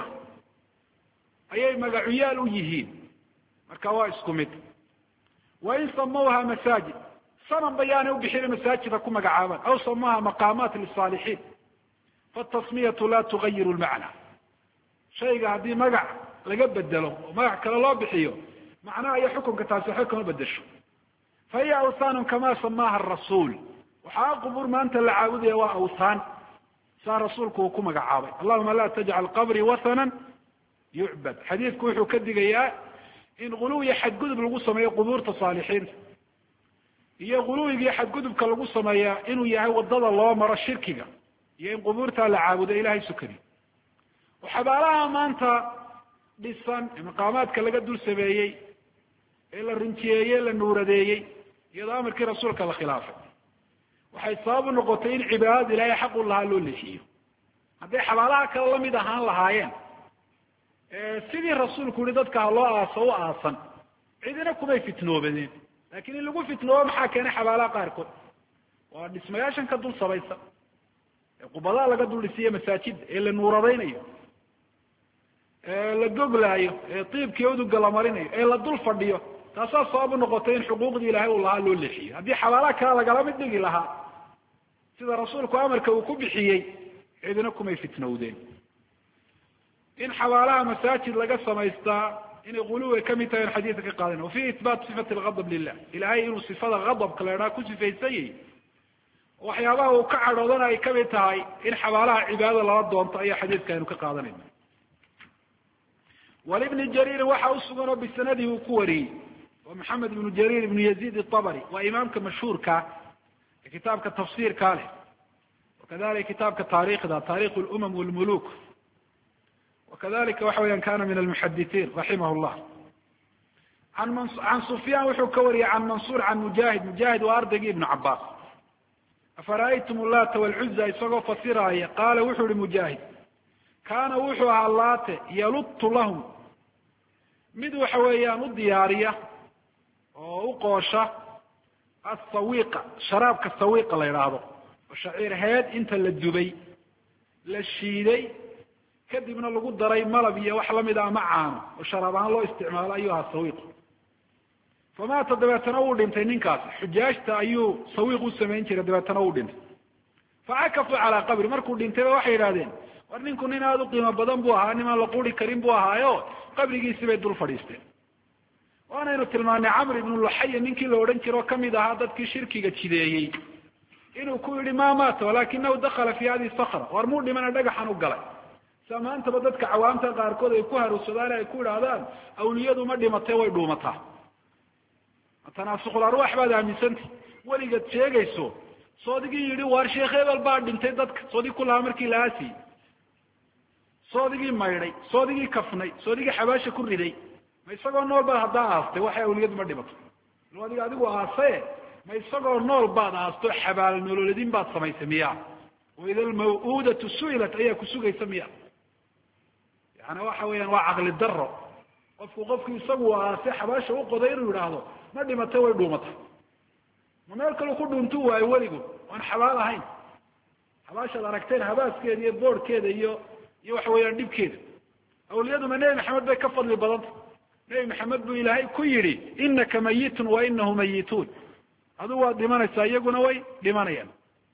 ayay magacuyaal u yihiin, marka waa isku mid. wain samawha masaajid, sanam bayaanay ubixina masaajida ku magacaabaan, aw samaha maqaamaat lisaalixiin, fatasmiyatu la tugayiru lmacna. shayga haddii magac laga bedelo oo magac kale loo bixiyo, macnaha iyo xukunka taasi waxba kama bedesho. fa hiya awthaanun kama samaha arasuul. waxaa qubuur maanta la caabudaya waa awthaan, saa rasuulku uu ku magacaabay. allahuma la tajcal qabrii wathanan yucbad. xadiidku wuxuu ka digayaa in guluwiyo xadgudub lagu sameeyo qubuurta saalixiinta, iyo guluwigiyo xadgudubka lagu sameeyaa inuu yahay wadada loo maro shirkiga, iyo in qubuurtaa la caabudo ilahay sukadi. oo xabaalaha maanta dhisan ee maqaamaadka laga dul sameeyey, ee la rinjiyeeyey, la nuuradeeyey, iyadoo amarkii rasuulka la khilaafay, waxay sabab u noqotay in cibaadada ilaahay xaq u lahaa loo leexiyo. hadday xabaalaha kale lamid ahaan lahaayeen, sidii rasuulku yihi dadka ha loo aaso u aasan, cidina kumay fitnoobadeen. lakin in lagu fitnoobo maxaa keenay xabaalaha qaarkood? waa dhismayaashan ka dul sabaysan, ee qubadaha laga dul dhisiyo masaajida, ee la nuuradaynayo, ee la goglaayo, ee tiibkii uduga la marinayo, ee la dul fadhiyo. taasaa sabab u noqotay in xuquuqdii ilaahay uu lahaa loo leexiyo. haddii xabaalaha kale lagala mid dhigi lahaa sida rasuulku amarka uu ku bixiyey, cidina kumay fitnowdeen. in xabaalaha masaajid laga samaystaa inay guluwi kamid tahay xadiidka ka qaadan. wafihi ihbaat sifati alghadab lilah, ilahay inuu sifada ghadabka la idhaha ku sifaysanyay, waxyaabaha uu ka cadhoodana ay kamid tahay in xabaalaha cibaadada lala doonto ayaa xadiidka aynu ka qaadanayna. walibni jariirin waxa usugan oo bisanadihi uu ku wariyey, wa maxamed ibnu jariir ibnu yazid atabari, waa imaamka mashhuurka ee kitaabka tafsiirka leh, wakadalika kitaabka taarikhda, taarikh lumam walmuluk, wakadalika waxa weyan kana min almuxaditiin raximah llah. can sufyaan wuxuu ka wariyey can mansuur can mujahid, mujahid waa ardaygii ibnu cabaas. afara'aytum lata walcuza isagoo fasiraaya, qaala wuxuu ihi mujahid, kaana wuxuu ahaa laate yalutu lahum mid waxa weeyaan u diyaariya oo u qoosha asawiqa, sharaabka sawiqa la idhaahdo, oo shaciir heed inta la dubay la shiiday kadibna lagu daray malab iyo wax lamida ama caano oo sharaab ahaan loo isticmaalo ayuu ahaa sawiiq famaata dabeetana uu dhintay ninkaasi xujaajta ayuu sawiiq u samayn jiray dabeetana uu dhintay facakafuu calaa qabri markuu dhintayba waxay yidhahdeen war ninku nin aada u qiimo badan buu ahaa nimaan la quri karin buu ahaayo qabrigiisi bay dul fadhiisteen waanaynu tilmaanay camr ibnu luxaya ninkii la odhan jiro kamid ahaa dadkii shirkiga jideeyey inuu ku yihi ma maata walakinahu dakala fi hadihi sakra war muu dhimana dhagaxan u galay sa maantaba dadka cawaamta qaarkood ay ku haruursadaan ay ku idhaahdaan awliyadu ma dhimatay way dhuumataa tanaasuqul arwaax baad aaminsanta weligaad sheegayso soodigii yidhi waar sheekh hebel baa dhintay dadka soodig ku lahaa markii la aasiyey soodigii maydhay soodigii kafnay soodigii xabaasha ku riday ma isagoo nool baad haddaa aastay waxay awliyadu ma dhimato adiga adigu aasaye ma isagoo nool baad aasto xabaal nololedin baad samaysay miya waida almaw'uudatu su'ilat ayaa ku sugaysa miya yani waxa weeyaan waa caqli daro qofku isagu aase xabaasha u qoday inuu yidhaahdo ma dhimatay way dhuumatay ma meel kale ku dhuuntu waayo weligu waan xabaal ahayn xabaashaad aragteen habaaskeeda iyo boorhkeeda iyo waxa weeyaan dhibkeeda awliyaduma nebi maxamed bay ka fadli badanta nebi maxamed buu ilaahay ku yidhi inaka mayitun wa inahu mayituun adigu waad dhimanaysaa iyaguna way dhimanayaan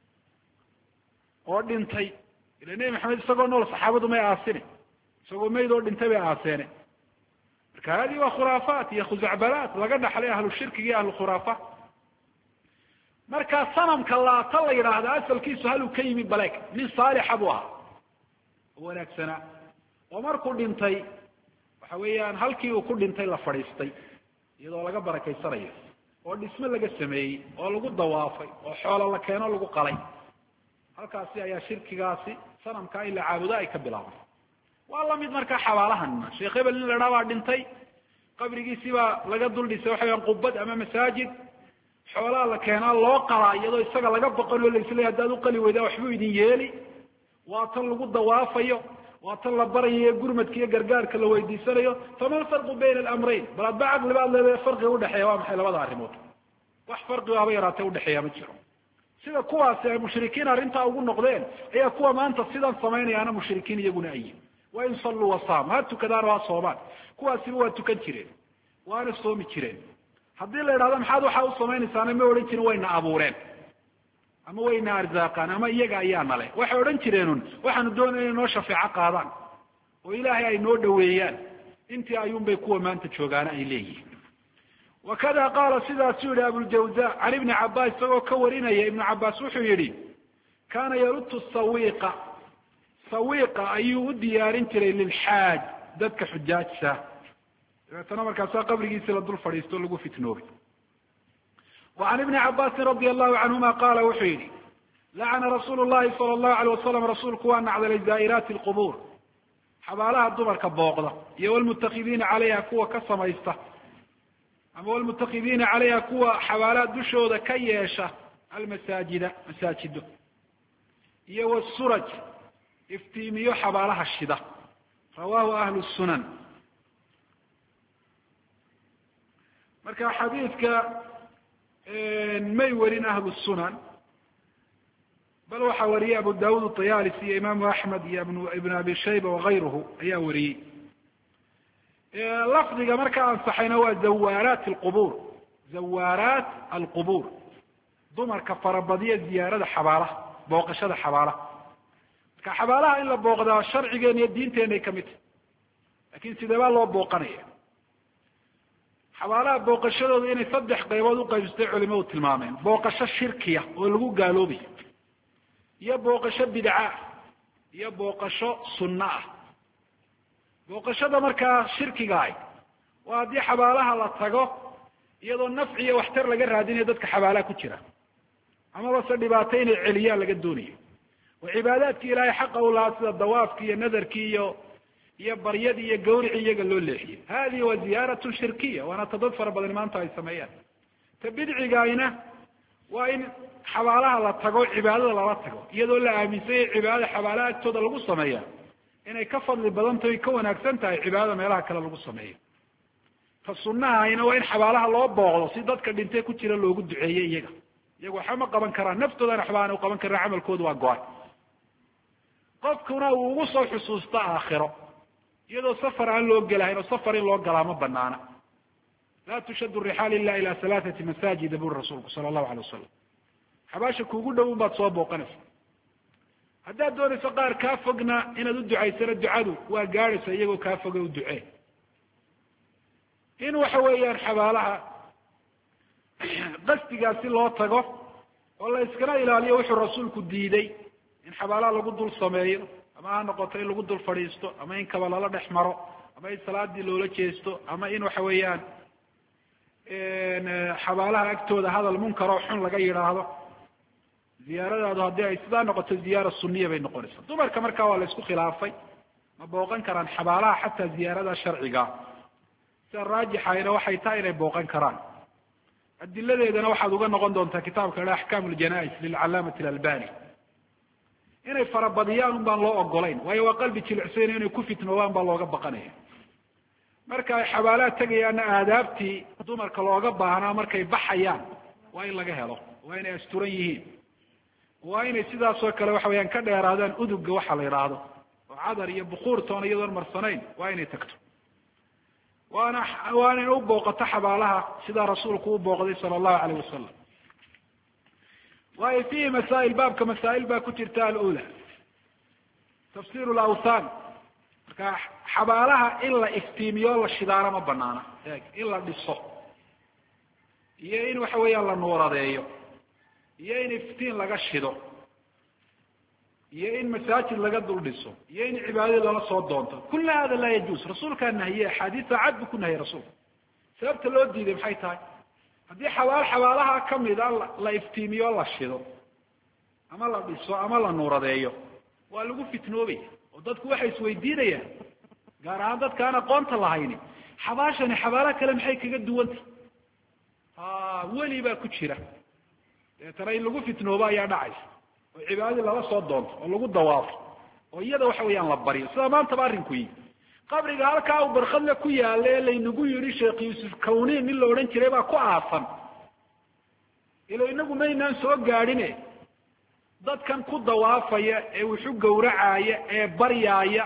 oo dhintay ila nebi maxamed isagoo nool saxaabadu may aasine isagoo mayd oo dhintay bay aaseene marka hadi waa khuraafaat iyo khuzacbalaat laga dhaxlay ahlu shirkiga iyo ahlu khuraafaat marka sanamka laata la yidhaahda asalkiisu haluu ka yimi baleeg nin saalixa buu ahaa oo wanaagsanaa oo markuu dhintay waxa weeyaan halkii uu ku dhintay la fadhiistay iyadoo laga barakaysanayo oo dhisme laga sameeyey oo lagu dawaafay oo xoolo la keeno lagu qalay halkaasi ayaa shirkigaasi sanamkaa in la caabudo ay ka bilaabay waa lamid markaa xabaalahanna sheekh hebel nin la idhaha baa dhintay qabrigiisii baa laga dul dhisay waxa weyaan qubad ama masaajid xoolaa la keenaa loo qalaa iyadoo isaga laga baqan oo laisleeyahy haddaad uqali weydaa waxbuu idin yeeli waa tan lagu dawaafayo waa tan la barayayo gurmadka iyo gargaarka la weydiisanayo fama alfarqu bayna alamrayn bal adba caqli baad leedahay farqiga udhexeeya waa maxay labada arrimood wax farqigo haba yaraatee udhexeeya ma jiro sida kuwaasi ay mushrikiin arrintaa ugu noqdeen ayaa kuwa maanta sidan samaynayaana mushrikiin iyaguna ayi wa in salluu wasaam ha tukadaan waa soomaan kuwaasiba waa tukan jireen waana soomi jireen haddii la idhahdo maxaad waxaa u samaynaysaana ma odhan jirin wayna abuureen ama wayna arzaaqaan ama iyaga ayaa nale waxay odhan jireenun waxaanu doonaya inay noo shafeeco qaadaan oo ilaahay ay noo dhaweeyaan intii ayuunbay kuwa maanta joogaana ay leeyihiin wakada qaala sidaasuu yihi abuljawza can ibni cabaas isagoo ka warinaya ibnu cabaas wuxuu yihi kaana yarutu sawiiqa sawiiqa ayuu u diyaarin jiray lilxaaj dadka xujaajta dabeetana markaasaa qabrigiisi la dul fadhiisto lagu fitnoobay وعن iبن cabاsi رaضي الlahu canهuma qala wuxuu yihi lacna rasuul الlahi salى الlahu عalيه wasalam rasuulku waa nacdalay zaa'iraati الqbur xabaalaha dumarka booqda iyo wlmutakidiina calayha kuwa ka samaysta ama wlmutakidiina calayha kuwa xabaalaha dushooda ka yeesha almasaajida masaajido iyo wsuraj iftiimiyo xabaalaha shida rawahu ahlu الsunan marka xadiidka may warin ahlu sunan bal waxaa wariyey abu daud الطayaalisi iyo imaamu axmed iyo ibn abi shayba wagayruhu ayaa wariyey lafdiga markaa ansaxayna waa zawaaraat اlqubur zawaaraat alqubur dumarka farabadiya ziyaarada xabaalaha booqashada xabaalaha marka xabaalaha in la booqdaa sharcigeena iyo diinteenay kamid tahy lakin sidee baa loo booqanaya xabaalaha booqashadooda inay 3 qaybood uqaybsatay culimadu tilmaameen booqasho shirkiya oo lagu gaaloobayo iyo booqasho bidca iyo booqasho sunna ah booqashada markaa shirkiga ahy waa haddii xabaalaha la tago iyadoo nafci iyo waxtar laga raadinayo dadka xabaalaha ku jira amaba se dhibaato inay celiyaan laga doonayo oo cibaadaadki ilaahay xaqa u lahaa sida dawaafki iyo nadarkii iyo baryadii iyo gawrici iyaga loo leexiyey hadihi waa ziyaarat shirkiya waana ta dad fara badan maanta ay sameeyaan ta bidcigayna waa in xabaalaha la tago cibaadada lala tago iyadoo la aaminsanyay cibaadada xabaalaha agtooda lagu sameeya inay ka fadli badan tahay ka wanaagsan tahay cibaadada meelaha kale lagu sameeyo ta sunahayna waa in xabaalaha loo booqdo si dadka dhintay ku jira loogu duceeyey iyaga waxba ma qaban karaan naftoodana waxba aanay uqaban karin camalkooda waa go-an qofkuna uu ugu soo xusuusto aakhiro iyadoo safar aan loo gelahayn oo safar in loo galaa ma banaana laa tushaddu rixaal illa ila halaathati masaajida buri rasuulku sala allahu alay wasalam xabaasha kuugu dhow baad soo booqanaysa haddaad doonayso qaar kaa fogna inaad u ducaysana ducadu waa gaadhaysa iyagoo kaa foga u ducee in waxa weeyaan xabaalaha qasdigaasi loo tago oo la iskana ilaaliyo wuxuu rasuulku diiday in xabaalaha lagu dul sameeyo ama ha noqoto in lagu dul fadhiisto ama in kaba lala dhex maro ama in salaadii loola jeesto ama in waxa weeyaan xabaalaha agtooda hadal munkar oo xun laga yidhaahdo ziyaaradaadu haddii ay sidaa noqoto ziyaara suniya bay noqonaysaa dumarka markaa waa la isku khilaafay ma booqan karaan xabaalaha xataa ziyaarada sharciga sida raajixayna waxay tahay inay booqan karaan adiladeedana waxaad uga noqon doontaa kitaabka la axkaam ljanais lilcalaamati alalbani inay farabadiyaan un baan loo ogolayn waayo waa qalbi jilicsan inay ku fitnoobaan baa looga baqanaya marka ay xabaalaha tegayaanna aadaabtii dumarka looga baahnaa markay baxayaan waa in laga helo waa inay asturan yihiin waa inay sidaas oo kale waxa weyaan ka dheeraadaan uduga waxa la yidhaahdo oo cadar iyo bukuurtoona iyadoon marsanayn waa inay tagto waa inay u booqato xabaalaha sidaa rasuulku u booqday sala allahu alayh wasalam waayo fiihi masaa'il baabka masaa'il baa ku jirta alula tafsir lawthan marka xabaalaha in la iftiimiyo la shidaano ma banaana in la dhiso iyo in waxa weeyaan la nuuradeeyo iyo in iftiin laga shido iyo in masaajid laga dul dhiso iyo in cibaadada lala soo doonto kul hada laa yajuuz rasuulkaa nahiye axaadiisa cad bu ku nahiyey rasuulka sababta loo diiday maxay tahay haddii xabaalaha kamida la iftiimiyo la shido ama la dhiso ama la nuuradeeyo waa lagu fitnoobaya oo dadku waxay isweydiinayaan gaar ahaan dadka aan aqoonta lahayni xabaashani xabaalaha kale maxay kaga duwanta weli baa ku jira deetana in lagu fitnoobo ayaa dhacaysa oo cibaadadii lala soo doonto oo lagu dawaafo oo iyada waxa weeyaan la baryo sida maantaba arrinku yi qabriga halkaa uu barkhadle ku yaalla ee laynagu yidhi sheekh yuusuf kawniin nin la odhan jiray baa ku aasan ilo inagu maynaan soo gaadhine dadkan ku dawaafaya ee wuxu gawracaaya ee baryaaya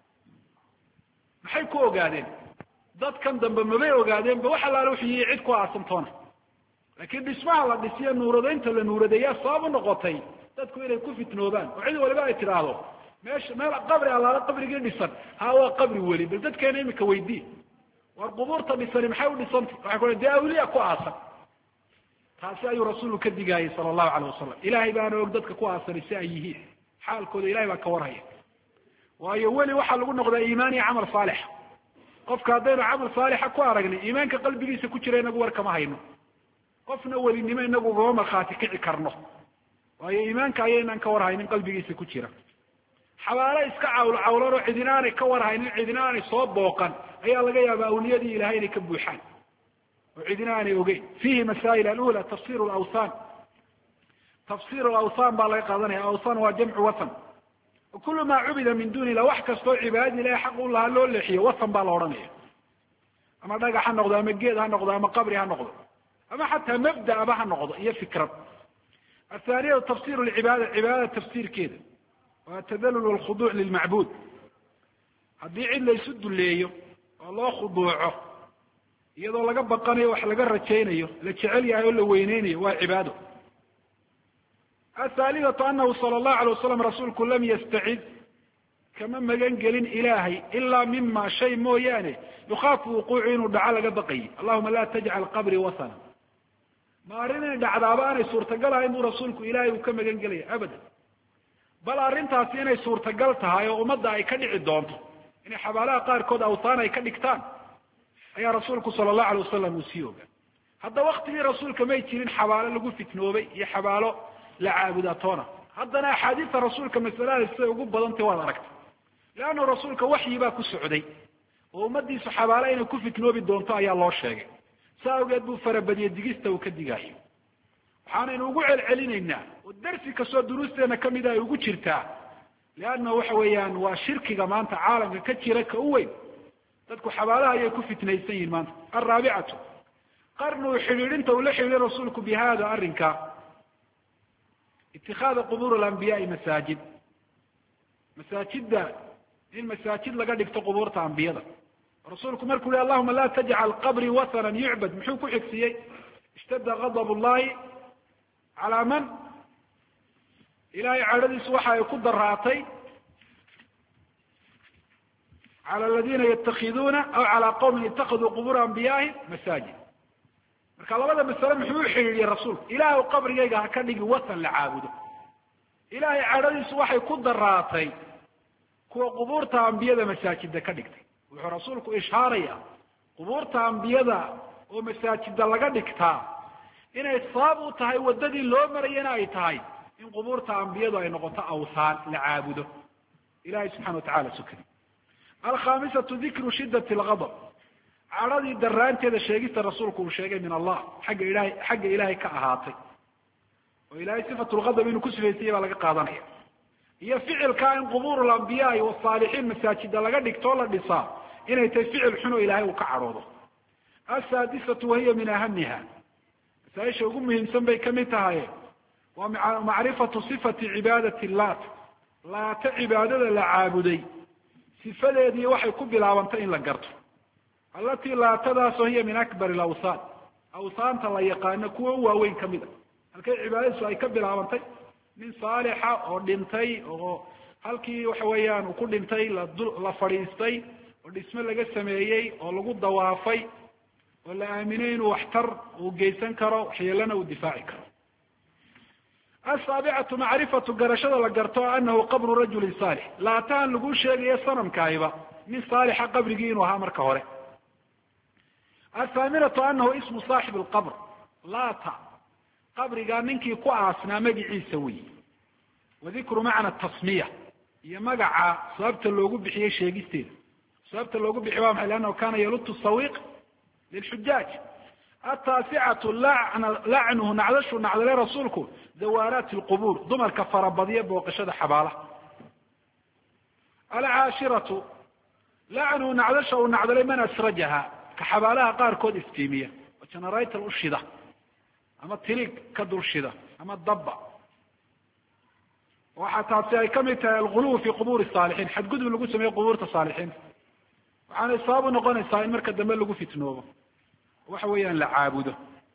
maxay ku ogaadeen dadkan dambe mabay ogaadeenba wax allaale wuxuu yihi cid ku aasantoona laakiin dhismaha la dhisiyo nuuradeynta la nuuradeeyaa sabab u noqotay dadku inay ku fitnoobaan oo cid waliba ay tidhaahdo meesha meel qabri allaale qabrigii dhisan ha waa qabri weli bal dadkeena imika weydii war qubuurta dhisani maxay u dhisanta waxay ku dee awliya ku aasan taasi ayuu rasuulku ka digaayay sala allahu alayh wasalam ilaahay baana og dadka ku aasani si ay yihiin xaalkooda ilahay baa ka warhaya waayo weli waxaa lagu noqdaa iimaan iyo camal saalixa qofka haddaynu camal saalixa ku aragnay iimaanka qalbigiisa ku jira inagu war kama hayno qofna welinimo inagu ugama markhaati kici karno waayo iimaanka ayaynaan ka warhaynin qalbigiisa ku jira xabaalo iska cawlan oo cidina aanay ka warhaynin cidina aanay soo booqan ayaa laga yaaba awliyadii ilahay inay ka buuxaan oo cidina aanay ogeyn fiihi masaa'il alula tafsir lawthan tafsir lawthan baa laga qaadanaya awthan waa jamcu wathan kulu ma cubida min duni illah wax kastoo cibaadada ilahay xaq u lahaa loo leexiyo wathan baa la odhanaya ama dhagax ha noqdo ama geed ha noqdo ama qabri ha noqdo ama xataa mabda'aba ha noqdo iyo fikrad athaniyatu tafsir lcibaada cibaadada tafsiirkeeda waa tadalul alkhuduuc lilmacbuud haddii cid la isu duleeyo oo loo khuduuco iyadoo laga baqanayo wax laga rajaynayo la jecel yahay oo la weyneynayo waa cibaado athaalithatu anahu sala allahu alay wasalam rasuulku lam yastacid kama magan gelin ilaahay ilaa mima shay mooyaane yukhaafu wuquucu inuu dhaco laga baqayi allahuma la tajcal qabrii wasana ma arrin inay dhacdaaba aanay suurtagal ahayn buu rasuulku ilaahay uu ka magan gelaya abadan bal arrintaasi inay suurtagal tahay oo ummadda ay ka dhici doonto inay xabaalaha qaarkood awtaan ay ka dhigtaan ayaa rasuulku sala allahu alay wasalam uu sii ogaa hadda waktigii rasuulka may jirin xabaalo lagu fitnoobay iyo xabaalo la caabudaa toona haddana axaadiista rasuulka masalada siday ugu badantay waad aragtay leanna rasuulka waxyi baa ku socday oo ummadiisu xabaalo inay ku fitnoobi doonto ayaa loo sheegay saa awgeed buu farabadiyey digista uu ka digaayo waxaanaynu ugu celcelinaynaa oo darsi kastoo duruusteena kamida ay ugu jirtaa leanna waxa weeyaan waa shirkiga maanta caalamka ka jira ka u weyn dadku xabaalaha ayay ku fitnaysan yihin maanta alraabicatu qarnuu xidhiidhinta uu la xidhiiday rasuulku bi hada arrinka itikaada qubuur alambiyaai masaajid masaajidda in masaajid laga dhigto qubuurta ambiyada. rasuulku markuu yihi allahuma la tajcal qabrii wasanan yucbad, muxuu ku xigsiyey? ishtadda gadab llahi calaa man? ilahay cadhadiisu waxa ay ku daraatay cala aladina yatakiduna aw calaa qawmin itakaduu qubura anbiyaihim masaajid. marka labada masale muxuu uxidhiidiyey rasuulku? ilaahu qabrigayga ha ka dhigi wasan la caabudo. ilahay cadhadiisu waxay ku daraatay kuwa qubuurta ambiyada masaajida ka dhigtay. wuxuu rasuulku ishaaraya qubuurta ambiyada oo masaajida laga dhigtaa inay sabab u tahay waddadii loo marayana ay tahay in qubuurta ambiyadu ay noqoto awsaan la caabudo ilahay subxana watacala sukadi. alkhamisatu dikru shiddati algadab, cadhadii daraanteeda sheegista rasuulku uu sheegay min allah, xagga ilahay ka ahaatay, oo ilahay sifatu lgadab inuu ku sifaysayay baa laga qaadanaya. iyo ficilkaa in qubuur lambiyaai wasaalixiin masaajida laga dhigtoo la dhisaa inay tahay ficil xun oo ilahay uu ka cadhoodo. asaadisatu wahiya min ahamiha, masaaisha ugu muhiimsan bay kamid tahay, waa macrifatu sifati cibaadati lat, laata cibaadada la caabuday sifadeedii waxay ku bilaabantay in la garto. allatii laatadaasoo hiya min akbar alawsaan, awsaanta la yaqaano kuwa u waaweyn kamid a. halkay cibaadadiisu ay ka bilaabantay? nin saalixa oo dhintay oo halkii waxa weeyaan uu ku dhintay la fadhiistay oo dhisme laga sameeyey oo lagu dawaafay oo la aaminay inuu waxtar uu geysan karo, waxyeelana uu difaaci karo. asaabicatu macrifatu, garashada la garto anahu qabru rajulin saalix, laataan lagu sheegayo sanamkaahiba nin saalixa qabrigii inuu ahaa marka hore. athaaminatu anahu ismu saaxib alqabr, laata qabrigaa ninkii ku aasnaa magiciisa weyi. wadikru macna tasmiya, iyo magaca sababta loogu bixiyey sheegisteeda. sababta loogu bixiy waa maxay? leannahu kana yalutu sawiiq lilxujaaj. ataasicatu lacnuhu, nacdashu nacdale rasuulku dawaaraati lqubuur, dumarka farabadiya booqashada xabaalaha. alcaashiratu lacnuhu, nacdasha uu nacdalay man asrajaha, ka xabaalaha qaarkood iftiimiya oo generator u shida ama tiliig ka dul shida ama dabba. waxaa taasi ay kamid tahay alguluw fi qubuuri saalixiin, xadgudub lagu sameeyo qubuurta saalixiinta. waxaanay sabab u noqonaysaa in marka dambe lagu fitnoobo, waxa weeyaan la caabudo.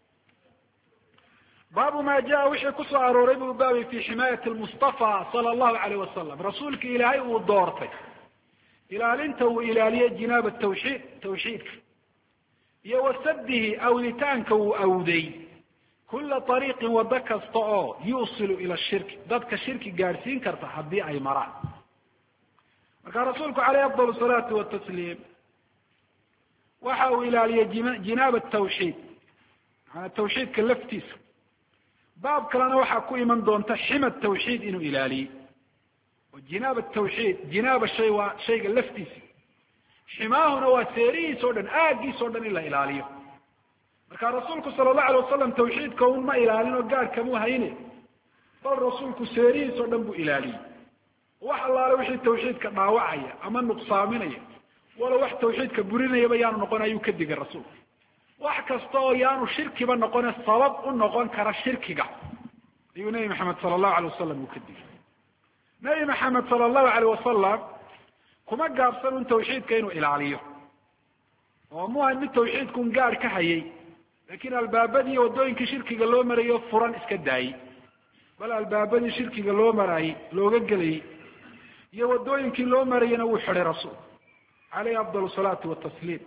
baabu ma jaa, wixii kusoo arooray buu baabay fi ximaayati lmustafa sala allahu alayh wasalam, rasuulki ilaahay uu doortay ilaalinta uu ilaaliyey jinaaba tawxiid, tawxiidka, iyo wasadihi awditaanka uu awday kula ariiqin wado kasta oo yuusilu ila shirki, dadka shirki gaadhsiin karta haddii ay maraan. marka rasuulku caleyh afdal salaatu watasliim waxa uu ilaaliyey jinaaba tawxiid, maanaa tawxiidka laftiisa. baab kalena waxaa ku iman doonta xima tawxiid inuu ilaaliyey. oo jinaaba tawxiid, jinaaba shay waa shayga laftiisa, ximaahuna waa seerihiis o dhan, aagiis o dhan in la ilaaliyo. marka rasuulku sala allahu alay wasalam tawxiidka un ma ilaalin oo gaadhkamuu hayne, bal rasuulku seerihiis oo dhan buu ilaaliyey. wax allaale wixii tawxiidka dhaawacaya ama nuqsaaminaya, walo wax tawxiidka burinayaba yaanu noqon ayuu ka digay rasuulku. wax kasta oo yaanu shirkiba noqone sabab u noqon kara shirkiga ayuu nebi maxamed sala allahu alay wasalam uu ka digay. nebi maxamed sala allahu alayh wasalam kuma gaabsan un tawxiidka inuu ilaaliyo, oo mu ahan mid tawxiidkun gaadh ka hayay, laakiin albaabadii waddooyinkii shirkiga loo marayo furan iska daayey, bal albaabadii shirkiga loo maraayey looga gelayey iyo waddooyinkii loo marayena wuu xidhay rasuulku caleyhi afdal salaatu watasliim.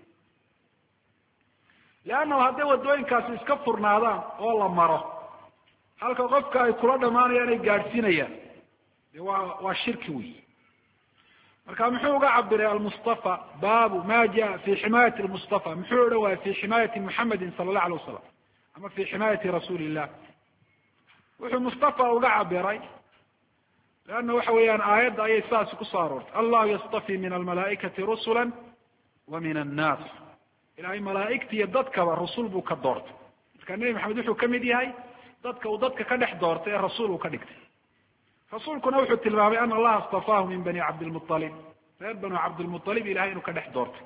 leannahu hadday waddooyinkaasi iska furnaadaan oo la maro, halka qofka ay kula dhamaanayaan ay gaadhsiinayaan, de waa shirki wey. marka muxuu uga cabiray almustafa? baabu ma jaa fi ximaayati lmustafa, muxuu odhan waaya fi ximaayati muxamedin sala allahu alay wasalam ama fi ximaayati rasuuli illah. wuxuu mustafa uga cabiray leanna waxa weeyaan aayadda ayay saasi kusoo aroortay, allahu yastafi min almalaaikati rusula wa min annaas. ilahay malaaigta iyo dadkaba rasul buu ka doortay. marka nebi maxamed wuxuu kamid yahay dadka uu dadka ka dhex doortay ee rasuul uu ka dhigtay. rasuulkuna wuxuu tilmaamay ana allaha astafaahu min bani cabdilmualib, reer banu cabdilmualib ilahay inuu ka dhex doortay.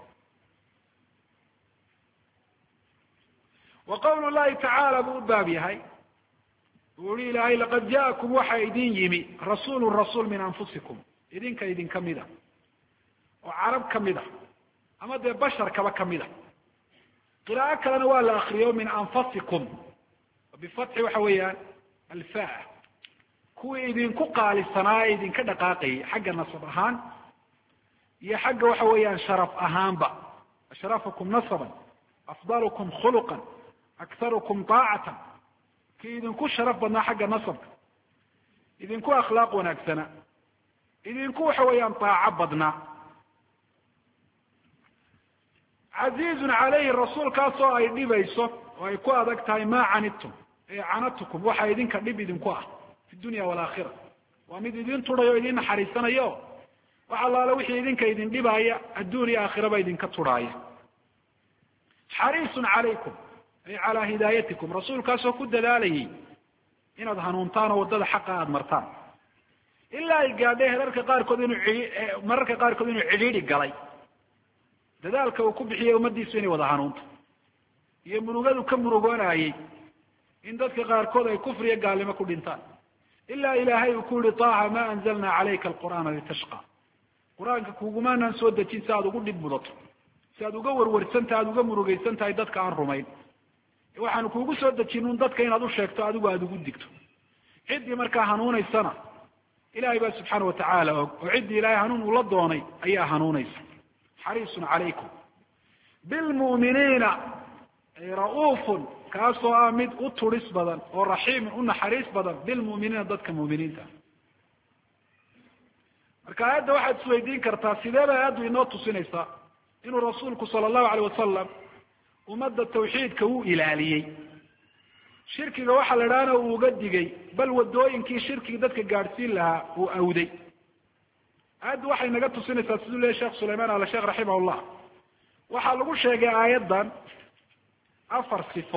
wa qawlu llahi tacaala buu u baab yahay, uu ui ilaahay laqad jaakum waxa idin yimi rasuulu rasuul min anfusikum, idin kamida oo carab kamida ama dee basharkaba kamida qiraa'o kalena waa la akriyo min anfasikum bifatxi waxa weeyaan alfaa kuwii idinku qaalisanaa ee idinka dhaqaaqayay xagga nasab ahaan iyo xagga waxa weeyaan sharaf ahaanba ashrafukum nasaban afdalukum khuluqan akharukum taacatan kii idinku sharaf badnaa xagga nasabka idinku akhlaaq wanaagsana idinku waxa weeyaan taaco badnaa casiizun calayhi rasuulkaasoo ay dhibayso oo ay ku adag tahay maa canidtum ee canatukum waxa idinka dhib idinku ah fi dunya waalaakhira waa mid idin turay oo idin naxariisanayo wax allaale wixii idinka idin dhibaaya adduun iyo aakhiraba idinka turaaya xariisun calaykum ay calaa hidaayatikum rasuulkaasoo ku dadaalayay inaad hanuuntaan oo waddada xaqa aada martaan ilaa ay gaadhay mararka qaarkood inuu cidhiidhi galay dadaalka uu ku bixiyey ummadiisu inay wada hanuunto iyo murugadu ka murugoonayey in dadka qaarkood ay kufriyo gaalnimo ku dhintaan ilaa ilaahay uu ku yihi taaha ma anzalna calayka alqur'aana litashqa qur-aanka kugumaanaan soo dejin si aad ugu dhib mudato si aad uga warwarsantahay aada uga murugaysan tahay dadka aan rumayn waxaanu kuugu soo dejin un dadka inaad u sheegto adigu aada ugu digto ciddii markaa hanuunaysana ilahay baa subxaana watacaala og oo ciddii ilaahay hanuun uu la doonay ayaa hanuunaysa xariisun calaykum bilmu'miniina ay ra-uufun kaasoo ah mid u turis badan oo raxiimun u naxariis badan bilmu'miniina dadka mu'miniinta marka aayadda waxaad isweydiin kartaa sidee bay aayaddu inoo tusinaysaa inuu rasuulku sala allahu alayh wasalam ummadda tawxiidka wuu ilaaliyey shirkiga waxaa la idhahana uu uga digay bal wadooyinkii shirkiga dadka gaadhsiin lahaa uu awday aayaddu waxay naga tusinaysaa siduu leeyahy sheekh sulaymaan ala sheekh raximahullah waxaa lagu sheegay aayaddan 4 sifo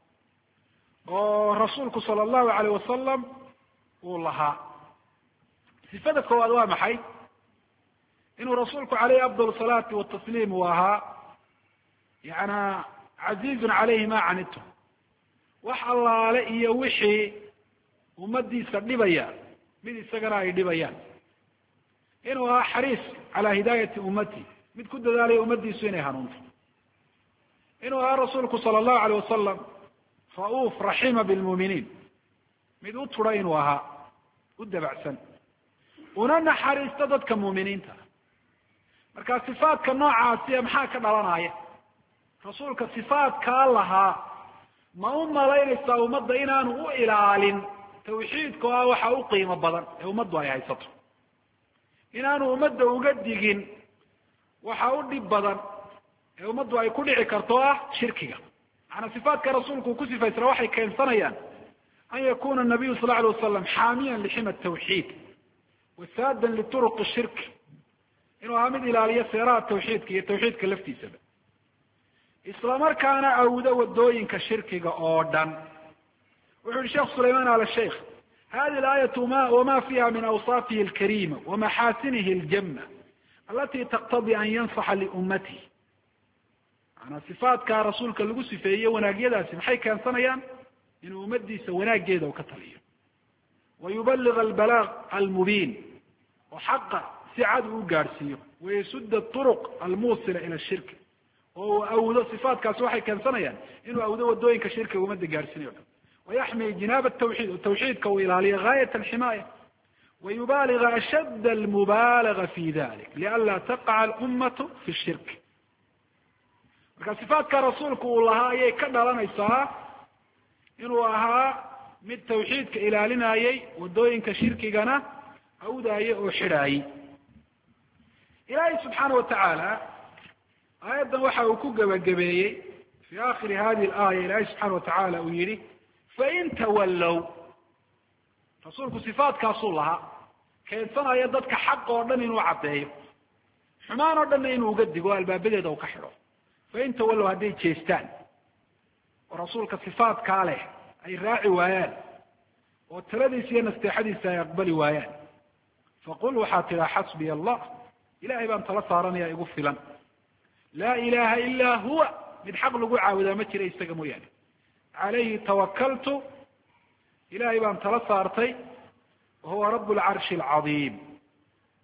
oo rasuulku sala allahu alayh wasalam uu lahaa sifada koowaad waa maxay inuu rasuulku caleyhi afdal salaati watasliim uu ahaa yana casiizun calayhi ma canidtum wax allaale iyo wixii ummadiisa dhibaya mid isagana ay dhibayaan inuu ahaa xariis calaa hidaayati ummati mid ku dadaalaya ummadiisu inay hanuunto inuu ahaa rasuulku sala allahu alayh wasalam ra-uuf raxima bilmu'miniin mid u tura inuu ahaa u dabacsan una naxariista dadka mu'miniinta marka sifaadka noocaasiya maxaa ka dhalanaya rasuulka sifaadkaa lahaa ma u malaynaysaa ummadda inaanu u ilaalin tawxiidka oo ah waxa u qiimo badan ee ummaddu ay haysato inaanu ummadda uga digin waxa u dhib badan ee ummaddu ay ku dhici karto ah shirkiga macanaa sifaadka rasuulku uu ku sifaysana waxay keensanayaan an yakuna nabiyu sal lla alay wasalam xaamiyan lixima tawxiid wasaadan lituruq shirk inuu ahaa mid ilaaliyo seeraha tawxiidka iyo tawxiidka laftiisaba isla markaana awdo wadooyinka shirkiga oo dhan wuxu yihi sheekh sulaymaan ala sheikh hadi aayatu wama fiha min awsaafihi alkarima wamaxaasinihi aljama alati taqtadi an yansaxa liummatihi maanaa sifaadkaa rasuulka lagu sifeeyey wanaagyadaasi maxay keensanayaan inuu ummadiisa wanaaggeeda u ka taliyo wayubaliga albalaag almubiin oo xaqa si cad uu gaadhsiiyo wayasuda turuq almuusila ila shirki oo uu awdo sifaadkaasi waxay keensanayaan inuu awdo wadooyinka shirkiga ummadda gaadhsiinayo o dhan wayaxmi jinaab tawxiid oo tawxiidka uu ilaaliyo gaayat alximaaya wayubaliga ashad almubalaga fi dalik lianla taqaca alummatu fi shirk marka sifaadka rasuulku uu lahaa ayay ka dhalanaysaa inuu ahaa mid tawxiidka ilaalinayay wadooyinka shirkigana awdaayay oo xidhaayay ilaahay subxaana watacaala aayaddan waxa uu ku gebagabeeyey fi akhiri hadihi alaaya ilaahay subxaana watacaala uu yihi fain tawallow rasuulku sifaadkaasuu lahaa keensanaya dadka xaq oo dhan inuu caddeeyo xumaan oo dhanna inuu uga digo albaabadeeda uu ka xidho fain tawallow hadday jeestaan oo rasuulka sifaadkaa leh ay raaci waayaan oo taladiisa iyo nasteexadiisa ay aqbali waayaan faqul waxaad tidhaa xasbiya allah ilahay baan tala saaranaya igu filan laa ilaha ila huwa mid xaq lagu caabudaa ma jira isaga mooyaane calayhi tawakaltu ilahay baan tala saartay wahuwa rabu lcarshi alcadiim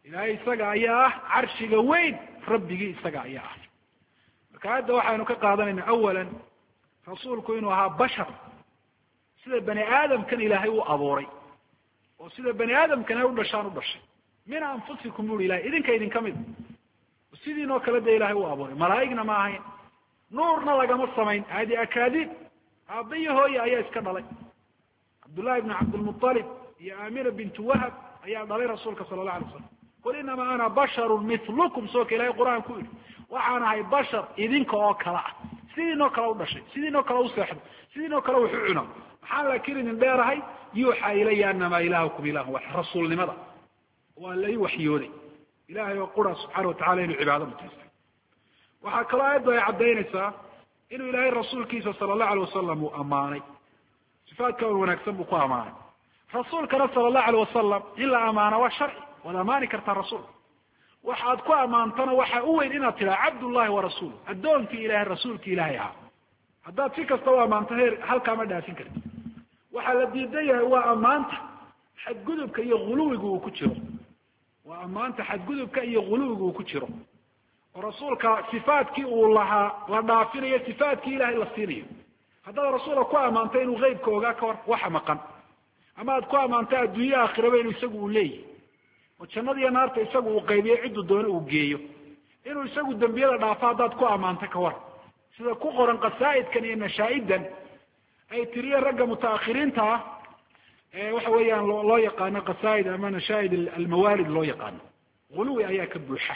ilaahay isaga ayaa ah carshiga weyn rabbigii isaga ayaa ah marka hadda waxaynu ka qaadanayna awalan rasuulku inuu ahaa bashar sida bani aadamkan ilaahay u abuuray oo sida bani aadamkan ay u dhashaan u dhashay min anfusikum buri ilahay idinka idinka mid sidiinoo kale dee ilahay u abuuray malaa'igna ma ahayn nuurna lagama samayn hadi akaadiib aabbiyo hooye ayaa iska dhalay cabdullahi ibn cabdilmuطalib iyo amina bintu wahab ayaa dhalay rasuulka sala allahu alay wasalam qul inamaa ana basharun milukum sooka ilahay qur-aan ku yidhi waxaan ahay bashar idinka oo kale ah sidiinoo kale u dhashay sidiinoo kale u seexdo sidiinoo kale wax u cuno maxaan laakiin idin dheerahay yuuxa ilaya anamaa ilahukum ilahu wax rasuulnimada waa lai waxyooday ilahay oo qura subxaana watacala inuu cibaado mutaystay waxaa kaloo aayaddu ay caddaynaysaa inuu ilaahay rasuulkiisa sala allahu alay wasalam uu ammaanay sifaadka un wanaagsan buu ku ammaanay rasuulkana sala allahu alay wasalam in la amaana waa sharci waad amaani kartaa rasuulka waxaad ku ammaantana waxa u weyn inaad tidhaha cabdullahi warasuul addoonkii ilahay rasuulkii ilaahay ahaa haddaad si kasta u ammaanto heer halkaa ma dhaafin karti waxaa la diidan yahay waa ammaanta xadgudubka iyo huluwiga uu ku jiro waa ammaanta xadgudubka iyo huluwiga uu ku jiro oo rasuulka sifaadkii uu lahaa la dhaafinayo sifaadkii ilahay la siinayo haddaad rasuulka ku ammaanto inuu qeybka ogaa ka hor waxa maqan ama aad ku ammaanto adduunye aakhiraba inuu isagu uu leeyahy oo jannada iyo naarta isagu uu qaybiyo cidduu doono uu geeyo inuu isagu dembiyada dhaafo haddaad ku ammaanto ka war sida ku qoran qasaa'idkan iyo nashaa'idan ay tiriyeen ragga mutaakhiriinta ah waxa weeyaan loo yaqaano qasaa'id ama nashaa'id almawaalid loo yaqaano huluwi ayaa ka buuxa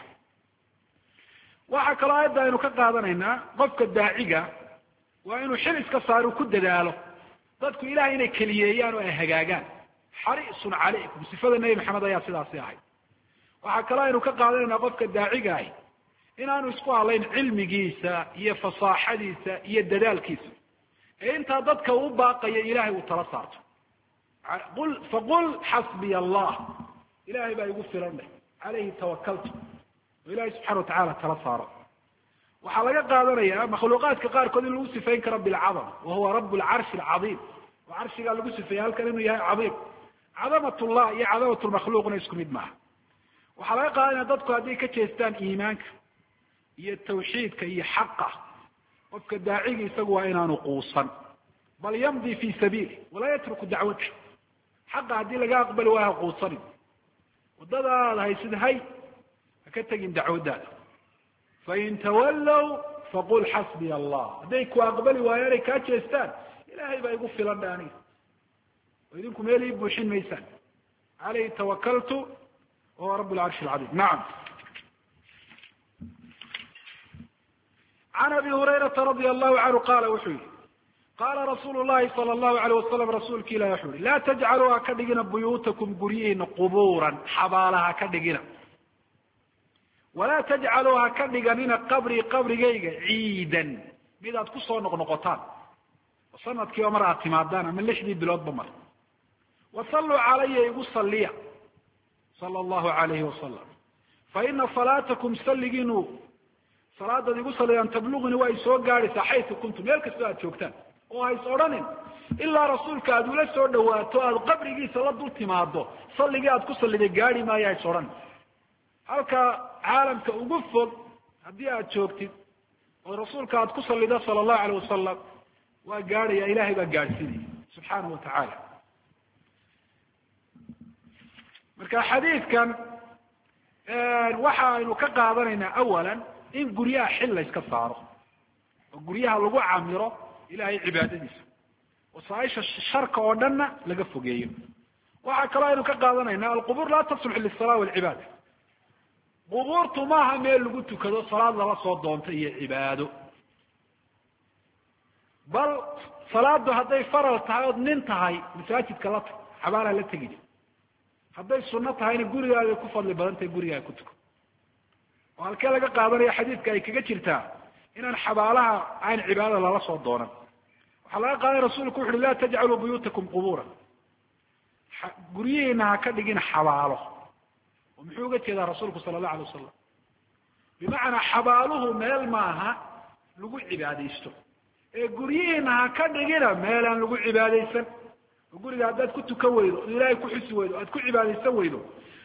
waxaa kaloo aayadda aynu ka qaadanaynaa qofka daaciga waa inuu xil iska saaro ku dadaalo dadku ilahay inay keliyeeyaan oo ay hagaagaan xariisun calaykum sifada nebi maxamed ayaa sidaasi ahayd waxaa kaloo aynu ka qaadanaynaa qofka daaciga ahi inaanu isku hadlayn cilmigiisa iyo fasaaxadiisa iyo dadaalkiisa ee intaa dadka uu baaqayo ilahay uu tala saarto faqul xasbiya allah ilahay baa igu filan dheh calayhi tawakaltu oo ilahay subxana watacala tala saaro waxaa laga qaadanaya makhluuqaadka qaarkood in lagu sifayn karo bilcadam wahuwa rab lcarshi alcadiim oo carshigaa lagu sifeeyey halkan inuu yahay cadiim cadamat llah iyo cadamat lmakhluuqna isku mid maaha waxaa laga qaadanaya dadku hadday ka jeestaan iimaanka iyo tawxiidka iyo xaqa qofka daacigi isagu waa inaanu quusan bal yamdi fi sabiili walaa yatruku dacwata xaqa haddii laga aqbali waa ha quusanin wadadaada haysid hay ha ka tegin dacwadaada fain tawallow faqul xasbiya allah hadday ku aqbali waayaan ay kaa jeestaan ilahay baa igu filan dha aniga oo idinku meel ii buuxin maysaan calayhi tawakaltu wahuwa rab lcarshi alcadiim nacam can abi hurayrata radia allahu canhu qaala wuxuu yihi qaala rasuulu llahi sala allahu alayh wasalam rasuulki ilahi wuxuu yihi laa tajcaluu ha ka dhigina buyuutakum guryihiina qubuuran xabaala ha ka dhigina walaa tajcaluu ha ka dhiganina qabrii qabrigayga ciidan mid aad kusoo noqnoqotaan oo sanadkiiba mar aad timaadaan ama 6dii biloodba mar wasalluu calaya igu salliya sala allahu alayhi wasalam faina salaatakum salligiinu salaadaad igu saliyaan tablugni waa isoo gaadhaysaa xaysu kuntum meel kastoo aad joogtaan oo ha is odhanin ilaa rasuulka aad ula soo dhawaato aad qabrigiisa la dul timaado salligii aad ku salliday gaadhi maayo ha is odhan halka caalamka ugu fog haddii aad joogtid oo rasuulka aad ku sallido sala allahu alayh wasalam waa gaadhaya ilahay baa gaadhsiinaya subxaanahu watacaala marka xadiidkan waxa aynu ka qaadanaynaa awalan in guryaha xil la yska saaro oo guryaha lagu camiro ilahay cibaadadiisa wasaaisha sharka oo dhanna laga fogeeyo waxaa kaloo aynu ka qaadanaynaa alqubuur laa taslux lisala walcibaada qubuurtu maaha meel lagu tukado salaad lala soo doonto iyo cibaado bal salaadu hadday faral tahay ood nin tahay masaajidka la tag xabaalaha la tegid hadday sunno tahayna gurigaaday ku fadli badan tahay gurigaaga ku tuko oo halkee laga qaadanayo xadiidka ay kaga jirtaa inaan xabaalaha aan cibaadada lala soo doonan waxaa laga qaadanaya rasuulku wuxu uhi laa tajcaluu buyuutakum qubuura guryihiina ha ka dhigin xabaalo oo muxuu uga jeedaa rasuulku sala allahu alay wasalam bimacnaa xabaaluhu meel maaha lagu cibaadaysto ee guryihiina ha ka dhigina meel aan lagu cibaadaysan oo guriga haddaad ku tukan weydo ood ilaahay ku xusi weydo aad ku cibaadaysan weydo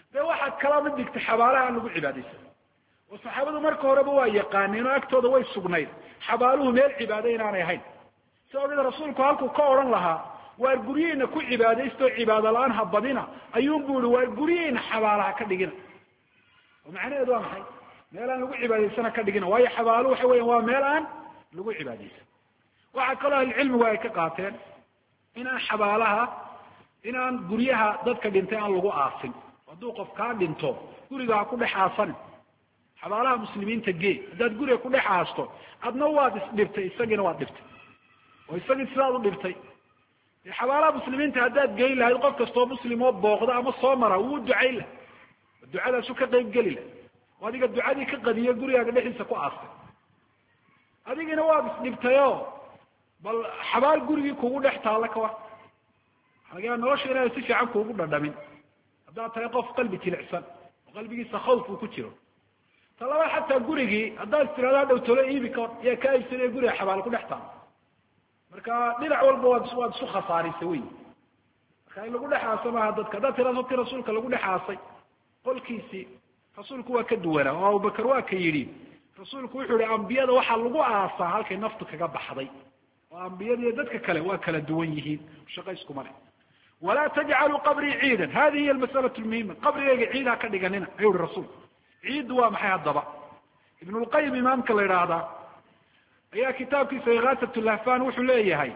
dee waxaad kala mid dhigtay xabaalaha aan lagu cibaadaysan oo saxaabadu marka horeba waa yaqaaneen oo agtooda way sugnayd xabaaluhu meel cibaado inaanay ahayn si ogeed rasuulku halkuu ka odhan lahaa waar guryihiina ku cibaadaystoo cibaado la-aan ha badina ayuunbu ihi waar guryihiina xabaalaha ka dhigina oo macnaheedu waa maxay meel aan lagu cibaadaysana ka dhigina waayo xabaaluhu waxa weyan waa meel aan lagu cibaadaysan waxaa kaloo ahlucilmigu ay ka qaateen inaan xabaalaha inaan guryaha dadka dhintay aan lagu aasin hadduu qof kaa dhinto guriga ha ku dhex aasanin xabaalaha muslimiinta gee haddaad guriga ku dhex aasto adna waad isdhibtay isagiina waad dhibtay oo isagii sidaad u dhibtay dee xabaalaha muslimiinta haddaad geyn lahayd qof kastoo muslim oo booqda ama soo mara wuu ducayn laha ducadaasu ka qayb geli laha oo adiga ducadii ka qadiyo gurigaaga dhexdiisa ku aastay adigina waad isdhibtayo bal xabaal gurigii kugu dhex taalla kawa laga nolosha inaad si fiican kuugu dhadhamin haddaad tahay qof qalbi jilicsan oo qalbigiisa khawf uu ku jiro talaba xataa gurigii haddaad istiraada dhow tolo iibi ka yaa ka iibsanaya guriga xabaal ku dhex taalla marka dhinac walba waad isu khasaarisay wey marka in lagu dhex aaso maaha dadka haddaad tiraado ti rasuulka lagu dhex aasay qolkiisii rasuulku waa ka duwanaa oo abubakar waa ka yidhi rasuulku wuxuu yihi ambiyada waxaa lagu aasaa halkay naftu kaga baxday oo ambiyada iyo dadka kale waa kala duwan yihiin shaqo iskuma leh walaa tajcaluu qabrii ciidan hadihi hiy almas'alatu lmuhima qabrigayga ciid ha ka dhiganina ayuu yihi rasuulku ciiddu waa maxay haddaba ibnu lqayim imaamka la yidhaahdaa ayaa kitaabkiisa igaasat lahfan wuxuu leeyahay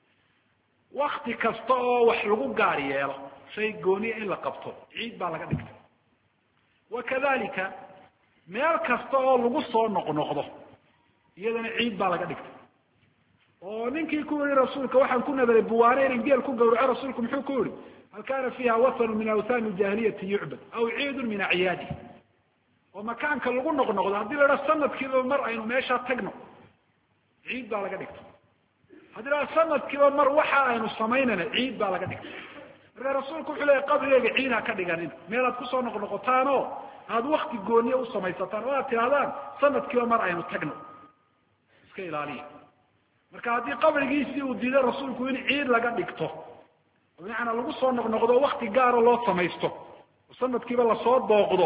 wakti kasta oo wax lagu gaar yeelo shay gooniya in la qabto ciid baa laga dhigtay wakadalika meel kasta oo lagu soo noqnoqdo iyadana ciid baa laga dhigtay oo ninkii ku yihi rasuulka waxaan ku nadaray buwaane inan geel ku gawraco rasuulku muxuu ku yihi hal kana fiiha wathanu min awthani jahiliyati yucbad aw ciidun min acyaadi oo makaanka lagu noqnoqdo haddii la idhaha sanadkiiba mar aynu meeshaa tagno ciid baa laga dhigtay haddii la sanadkiiba mar waxa aynu samaynana ciid baa laga dhigtay marka rasuulku wuxuu leeyahy qabrigeyga ciid ha ka dhiganin meel aad kusoo noqnoqotaan oo aada wakti gooniya u samaysataan oo aad tirahdaan sanadkiiba mar aynu tagno iska ilaaliya marka haddii qabrigiisii uu diiday rasuulku in ciid laga dhigto bimacnaa lagu soo noqnoqdo wakti gaaro loo samaysto oo sanadkiiba lasoo booqdo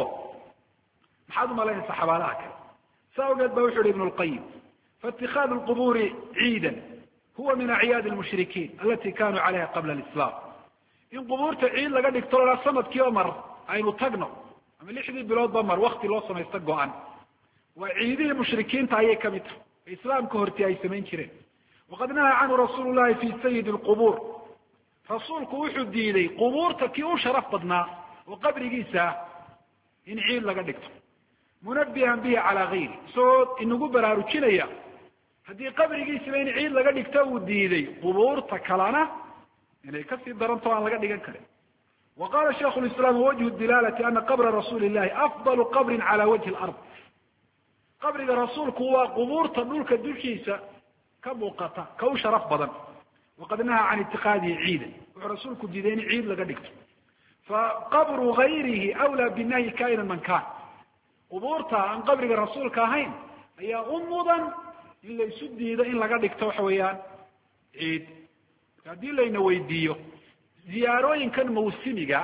maxaad umalaynaysaa xabaalaha kale saa ogeed ba wuxu uhi ibnu lqayim faitikaadu lqubuuri ciidan huwa min acyaadi lmushrikiin alati kanuu calayha qabla alislam in qubuurta ciid laga dhigto la sanadkiiba mar aynu tagno ama 6 biloodba mar wakti loo samaysto go-an waa ciidihii mushrikiinta ayay kamid tahay islaamka hortii ay samayn jireen waqad nahaa canhu rasuulu llahi fi sayidi lqubuur rasuulku wuxuu diiday qubuurta kii u sharaf badnaa oo qabrigiisa in ciid laga dhigto munabihan bihi calaa gayri isagoo inagu baraarujinaya haddii qabrigiisaba in ciid laga dhigto uu diiday qubuurta kalena inay kasii daranto aan laga dhigan karin wa qala shaikhu lislaam wajhu dilaalati ana qabra rasuuli llahi afdalu qabrin cala wajhi lard qabriga rasuulku waa qubuurta dhulka dushiisa ka muuqata ka u sharaf badan waqad nahaa can itikaadihi ciidan wuxuu rasuulku diiday in ciid laga dhigto faqabru gayrihi awlaa binahyi kainan man kaan qubuurta aan qabriga rasuulka ahayn ayaa u mudan in la isu diido in laga dhigto waxa weeyaan ciid haddii layna weydiiyo ziyaarooyinkan mawsimiga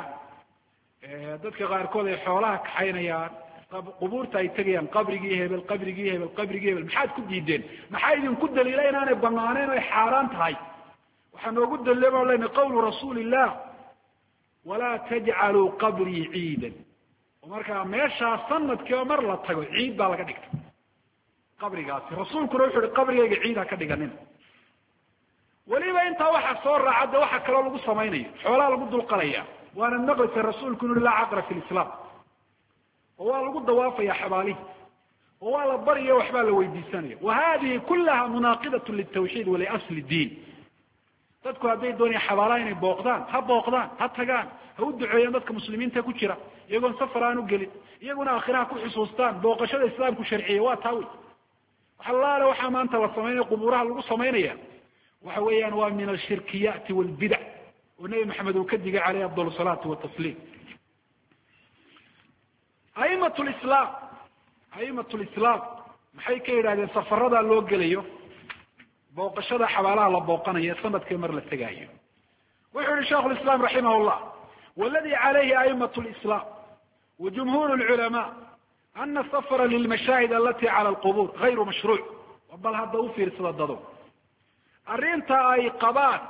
dadka qaarkood ay xoolaha kaxaynayaan qubuurta ay tegayaan qabrigii hebel qabrigii hebel qabrigii hebel maxaad ku diideen maxaa idinku daliila inaanay banaanayn oy xaaraan tahay waxaa noogu daliila baan lena qawlu rasuuli illah walaa tajcaluu qabrii ciidan oo markaa meeshaa sanadkiiba mar la tago ciid baa laga dhigtay qabrigaasi rasuulkuna wuxu uhi qabrigayga ciid ha ka dhiganin weliba intaa waxa soo raaca de waxa kaloo lagu samaynayo xoolaa lagu dulqalaya waana maqlisa rasuulku inu laa caqra fi lislaam oo waa lagu dawaafaya xabaalihi oo waa la barya waxbaa la weydiisanaya wa hadihi kulaha munaaqidat litawxiid waliasli diin dadku hadday doonaya xabaalaha inay booqdaan ha tagaan ha u duceeyaan dadka muslimiinta ku jira iyagoon safar aan u gelin iyaguna aakhiraha ku xusuustaan booqashada islaamku sharciye waa taa wey waxalaale waxaa maanta la samaynaya qubuuraha lagu samaynaya waxa weeyaan waa min ashirkiyaati walbidac oo nebi maxamed uu ka digay caleyhi afdal salaatu watasliim aimat lislaam maxay ka yidhahdeen safarada loo gelayo booqashada xabaalaha la booqanayo sanadkii mar la tegaayo wuxuu yihi sheikhu lislaam raximah llah waladi calayhi aimat lislaam وجمهور العلماء أن السفر للمشاهد التي على القبور غير مشروع بل هذا في صدده أرنتا أي قبان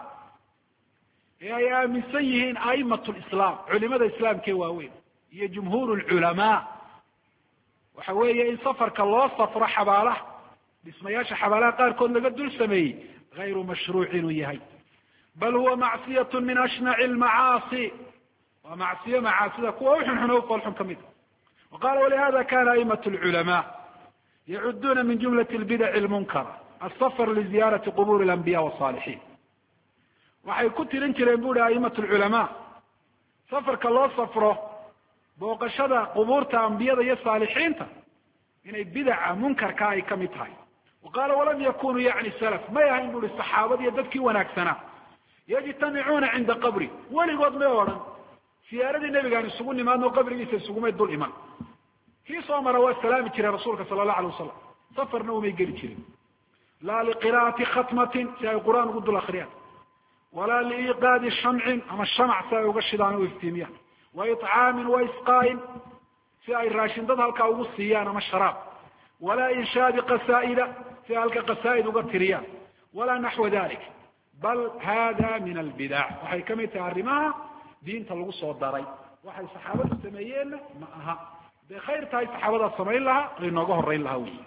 يا من سيهين أئمة الإسلام علماء الإسلام كواوين هي جمهور العلماء وحوية إن سفر كالله سفر حباله باسمياش حباله قال كن لقد سمي غير مشروع ويهي بل هو معصية من أشنع المعاصي ومعصية معاصي كوحن حنوف والحن كميت وقال ولهذا كان أئمة العلماء يعدون من جملة البدع المنكرة السفر لزيارة قبور الأنبياء والصالحين waxay ku tirin jireen buuri aimatu lculamaa safarka loo safro booqashada qubuurta ambiyada iyo saalixiinta inay bidaca munkarka ay ka mid tahay waqaala walam yakunuu yacni salaf may ahayn buuri saxaabada iyo dadkii wanaagsanaa yajtamicuuna cinda qabri weligood may odhan siyaaradii nebigaan isugu nimaadno qabrigiisa isugumay dul iman kii soo mara waa salaami jiray rasuulka sala allahu alay wasalam safarna umay geli jirin laa liqiraa'ati khatmatin si ay qur-aan ugu dul akriyaan ولا لإيقاد شمع أما الشمع سيغشدان ويفتيميان وإطعام وإسقاء في أي راشن ضد هلك أوصيان أما الشراب ولا إنشاد قسائد في هلك قسائد وقتريان ولا نحو ذلك بل هذا من البدع وحي كم يتعرمها دين تلغص والداري وحي صحابة السميين معها بخير تاي صحابة السميين لها لنوغه الرئين لها وي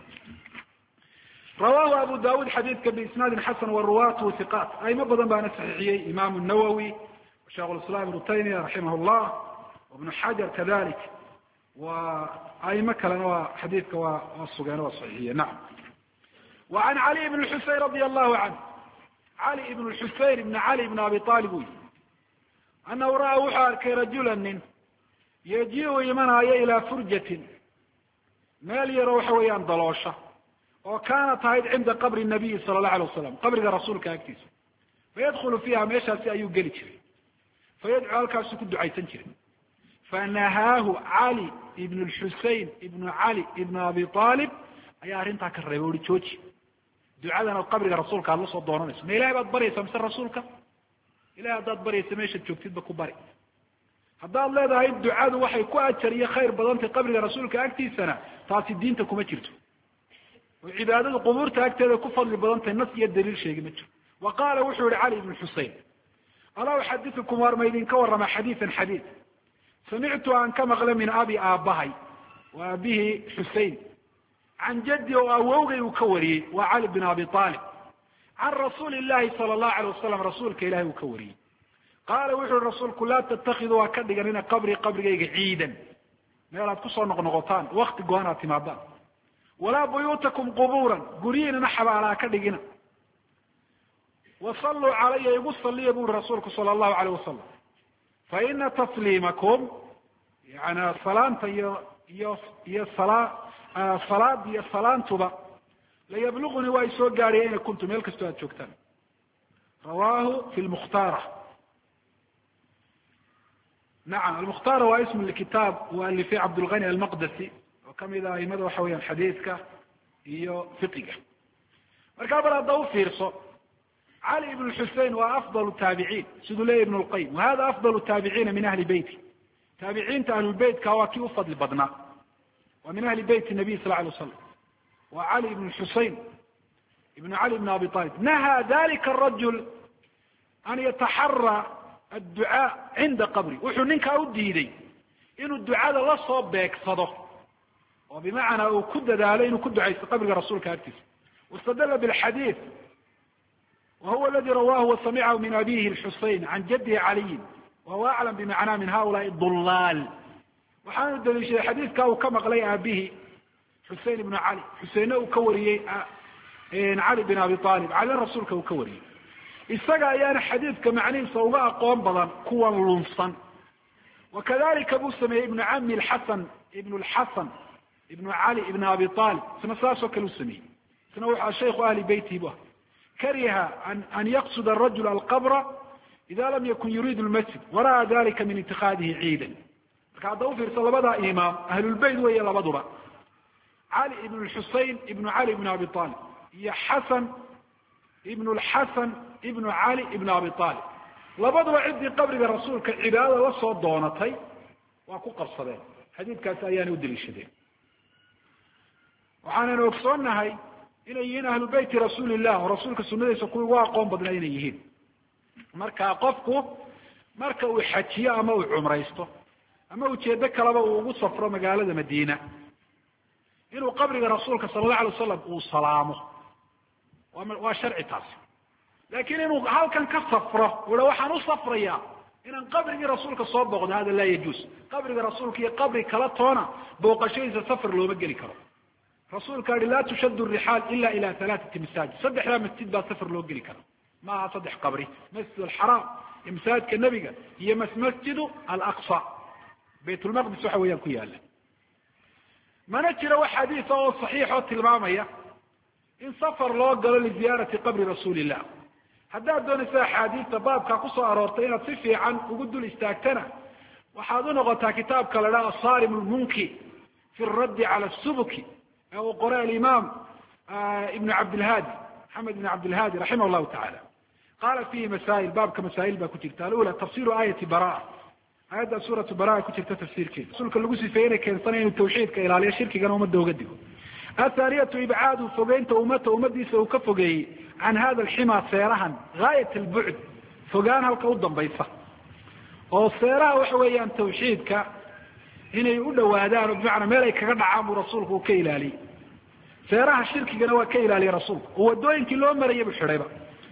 رواه أبو داود حديث بإسناد حسن والرواة ثقات أي مبضا بأن صحيحيي إمام النووي وشيخ الإسلام ابن تيمية رحمه الله وابن حجر كذلك وأي مكة حديث والصقان والصحيحية نعم. وعن علي بن الحسين رضي الله عنه علي بن الحسين بن علي بن أبي طالب أنه رأى وحارك رجلا يجيء يمنى إلى فرجة مال يروح ويان ضلوشة وكانت هاي عند قبر النبي صلى الله عليه وسلم قبر رسولك أكتس فيدخل فيها ميشا سيأيو قلت فيدعو الكاس كد عيسان فنهاه علي ابن الحسين ابن علي ابن أبي طالب أي أرنتها كالريوري تشوشي دعاءنا القبر رسولك الله صلى الله عليه وسلم إلهي بات بريسا مسر رسولك إلهي بات بريسا ميشا تشوكتid بكو بري هذا الله هذا الدعاء وحي كو أجر خير بدنت قبر رسولك أكتسنا تاسي الدين تكو مجرته وعبادة القبور تأكتد كفر لبضانة النص يدليل شيء مجر وقال وحور علي بن الحسين ألا أحدثكم وارميدين كورما حديثا حديث سمعت عن كما غلى من أبي آبهي وأبيه حسين عن جدي وأوغي وكوري وعلي بن أبي طالب عن رسول الله صلى الله عليه وسلم رسولك إلهي وكوري قال وحور الرسول لا تتخذوا وكدق لنا قبري عيدا ما لا تكسر نغنغطان وقت قوانا تمادان ولا بيوتكم قبورا قرين نحب على كدقنا وصلوا علي يقول لي أبو رسولك صلى الله عليه وسلم فإن تسليمكم يعني صلاة هي صلاة هي صلاة تبا ليبلغني ويسوق قارئين كنتم يلكستوا شكتان رواه في المختارة نعم المختارة هو اسم الكتاب واللي فيه عبد الغني المقدسي وكم إذا يمدوا حويا حديثك إيو فقهك مركابر الضوء فيرسو علي بن الحسين وأفضل التابعين سدولي ابن القيم وهذا أفضل التابعين من أهل بيتي تابعين أهل البيت كواكي أفضل بدنا ومن أهل بيت النبي صلى الله عليه وسلم وعلي بن الحسين ابن علي بن أبي طالب نهى ذلك الرجل أن يتحرى الدعاء عند قبري وحنينك أودي دي إنه الدعاء لا صوب بيكصده وبمعنى وكد ذالين وكد عيسى قبل رسولك أكتس واستدل بالحديث وهو الذي رواه وسمعه من أبيه الحسين عن جده علي وهو أعلم بمعنى من هؤلاء الضلال وحان الدليل الحديث كاو كما قلي أبيه حسين بن علي حسين وكوري علي بن أبي طالب على الرسول كوري استقى أيان حديث كمعني صوغاء قوم بضان كوان لنصا وكذلك أبو سمي ابن عمي الحسن ابن علي ابن أبي طالب سنساسه كالسمي سنوح الشيخ أهل بيته به كره أن يقصد الرجل القبر إذا لم يكن يريد المسجد ورأى ذلك من اتخاذه عيدا فكذا في رسالة بدأ إمام أهل البيت وهي لبضرة علي ابن الحسين ابن علي ابن أبي طالب هي حسن ابن الحسن ابن علي ابن أبي طالب لبضرة عندي قبر الرسول كالعبادة والصوت دونتي وأكو قرصدين xadiidkaasi ayaanay u daliishadeen waxaanaynu ogsoonahay inay yihiin ahlu beyti rasuulillah oo rasuulka sunadiisa kuwii ugu aqoon badnaa inay yihiin marka qofku marka uu xajiyo ama uu cumraysto ama ujeedo kaleba uu ugu safro magaalada madiina inuu qabriga rasuulka sala allahu alay wasalam uu salaamo waa sharci taasi laakiin inuu halkan ka safro ula waxaan u safrayaa inaan qabrigii rasuulka soo booqdo hada laa yajuus qabriga rasuulka iyo qabri kala toona booqashadiisa safar looma geli karo rasuulka yihi laa tushaddu rixaal ila ila halaathati masaajid saddexdaa masjid baa safar loo geli kara maaha saddex qabri masjid alxaraam iyo masaajidka nebiga iyo masjidu alaqsa bayt lmaqdis waxa weeyaan ku yaala mana jiro wax xadiisa oo saxiix oo tilmaamaya in safar loo galo liziyaarati qabri rasuulillah haddaad doonaysa axaadiista baabkaa kusoo aroortay inaad si fiican ugu dul istaagtana waxaad u noqotaa kitaabka la dhaha asarim lmunki fi raddi cala subuki ee uu qoray alimaam ibn cabdilhadi maxamed ibn cabdilhadi raximah llahu tacaala qaala fihi masaa'il baabka masaa'il baa ku jirta alula tafsiru aayati baraa aayadda suuratu baraa ku jirta tafsiirkeeda rasuulka lagu sifeeyey inay keensanaya inuu tawxiidka ilaaliyo shirkigana ummadda uga digo athaaniyatu ibcaadu fogeynta ummadiisa uu ka fogeeyey can hada alxima seerahan gaayat albucd fogaan halka u dambaysa oo seeraha waxa weeyaan tawxiidka inay u dhawaadaan oo bimacnaa meel ay kaga dhacaan buu rasuulku uu ka ilaaliyey seeraha shirkigana waa ka ilaaliyey rasuulku oo wadooyinkii loo marayay buu xidhayba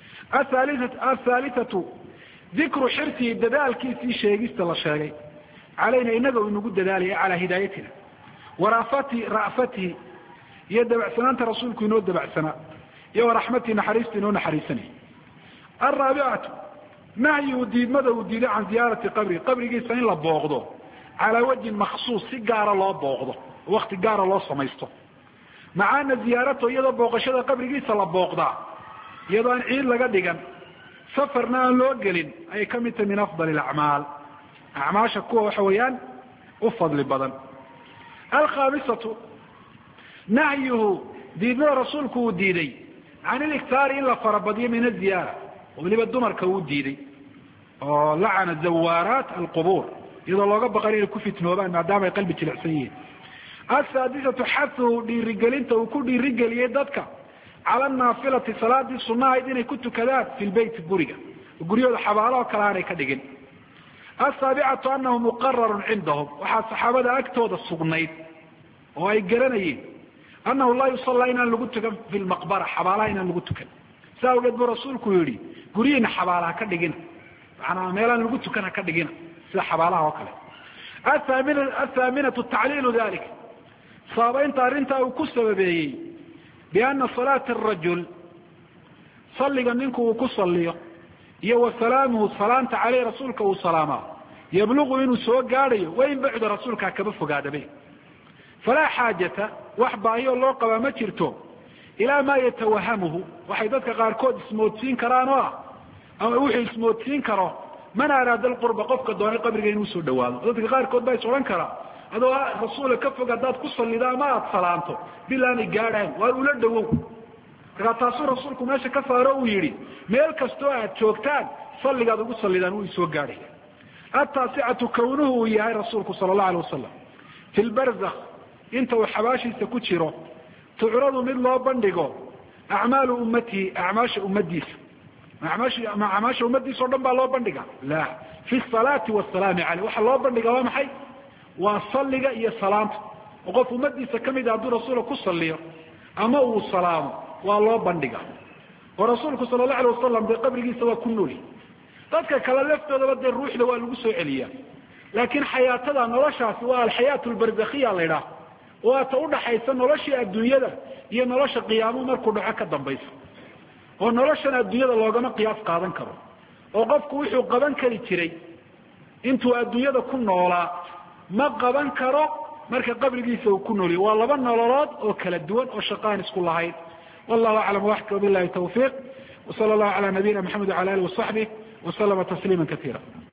athalithatu dikru xirsihi dadaalkiisii sheegista la sheegay calayna inaga uu inagu dadaalaya calaa hidaayatina ra'fatihi iyo dabacsanaanta rasuulku inoo dabacsanaa iyo waraxmatihi naxariista inoo naxariisanaya alraabicatu nahyihu diidmada uu diiday can ziyaarati qabri qabrigiisa in la booqdo calaa wajhin maksuus si gaara loo booqdo wakti gaara loo samaysto maca ana ziyaarato iyadoo booqashada qabrigiisa la booqdaa iyadoo aan ciid laga dhigan safarna aan loo gelin ayay ka mid tahay min afdali alacmaal acmaasha kuwa waxa weeyaan u fadli badan alkhaamisatu nahyuhu diidmada rasuulku uu diiday can iliktaari in la farabadiyo min aziyaara weliba dumarka uu diiday oo lacana zawaaraat alqubuur iyadoo looga baqan inay ku fitnoobaan maadaama ay qalbi jilicsan yihiin asaadisatu xahuhu dhiirigelinta uu ku dhiirigeliyey dadka cala naafilati salaadii sunahayd inay ku tukadaan fi lbeyti guriga guryahooda xabaalahoo kale aanay ka dhigin asaabicatu anahu muqararun cindahum waxaa saxaabada agtooda sugnayd oo ay garanayeen anahu laa yusallaa inaan lagu tukan fi lmaqbara xabaalaha inaan lagu tukan saa awgeed buu rasuulku yihi guryihiina xabaala ha ka dhigina maanaa meelaan lagu tukan ha ka dhigina sida xabaalaha oo kale athaaminatu tacliilu dalik sababaynta arrintaa uu ku sababeeyey biana salaata arajul salliga ninku uu ku saliyo iyo wa salaamuhu salaanta caleyh rasuulka uu salaamaa yablugu inuu soo gaadhayo wain bacda rasuulkaa kaba fogaadabe falaa xaajata wax baahiyoo loo qabaa ma jirto ilaa maa yatawahamuhu waxay dadka qaarkood ismoodsiin karaan oo ah ama wuxuu ismoodsiin karo man araada alqurba qofka doonay qabriga inuu soo dhawaado dadka qaarkood baa is odhan karaa adoo rasuula ka fog haddaad ku salido ama aada salaamto bil aanay gaadhayn waa ula dhawow markaa taasuu rasuulku meesha ka saaro uu yihi meel kastoo aad joogtaan salligaad ugu salidaan wuu isoo gaadhaya ataasicatu kawnuhu uu yahay rasuulku sala allahu alay wasalam fi lbarzakh inta uu xabaashiisa ku jiro tucradu mid loo bandhigo acmaalu ummatihi acmaasha ummadiisa acmaasha ummadiisa o dhan baa loo bandhiga la fi salaati wasalaami caleyh waxaa loo bandhiga waa maxay waa salliga iyo salaanta oo qof ummadiisa kamid a hadduu rasuula ku saliyo ama uu salaamo waa loo bandhiga oo rasuulku sala allahu alay wasalam dee qabrigiisa waa ku nooli dadka kale laftoodaba dee ruuxda waa lagu soo celiyaa laakiin xayaatada noloshaasi waa alxayaat lbarzakhiya la idhaah waa ta udhaxaysa noloshii adduunyada iyo nolosha qiyaamuhu markuu dhaco ka dambaysa oo noloshan adduunyada loogama qiyaas qaadan karo oo qofku wuxuu qaban kari jiray intuu adduunyada ku noolaa ma qaban karo marka qabrigiisa uu ku nooliyo waa laba nololood oo kala duwan oo shaqaan isku lahayd wallahu aclam waxka billahi tawfiiq wasala allahu cala nabiyina maxamed wala alihi wasaxbih wasalama tasliima katiira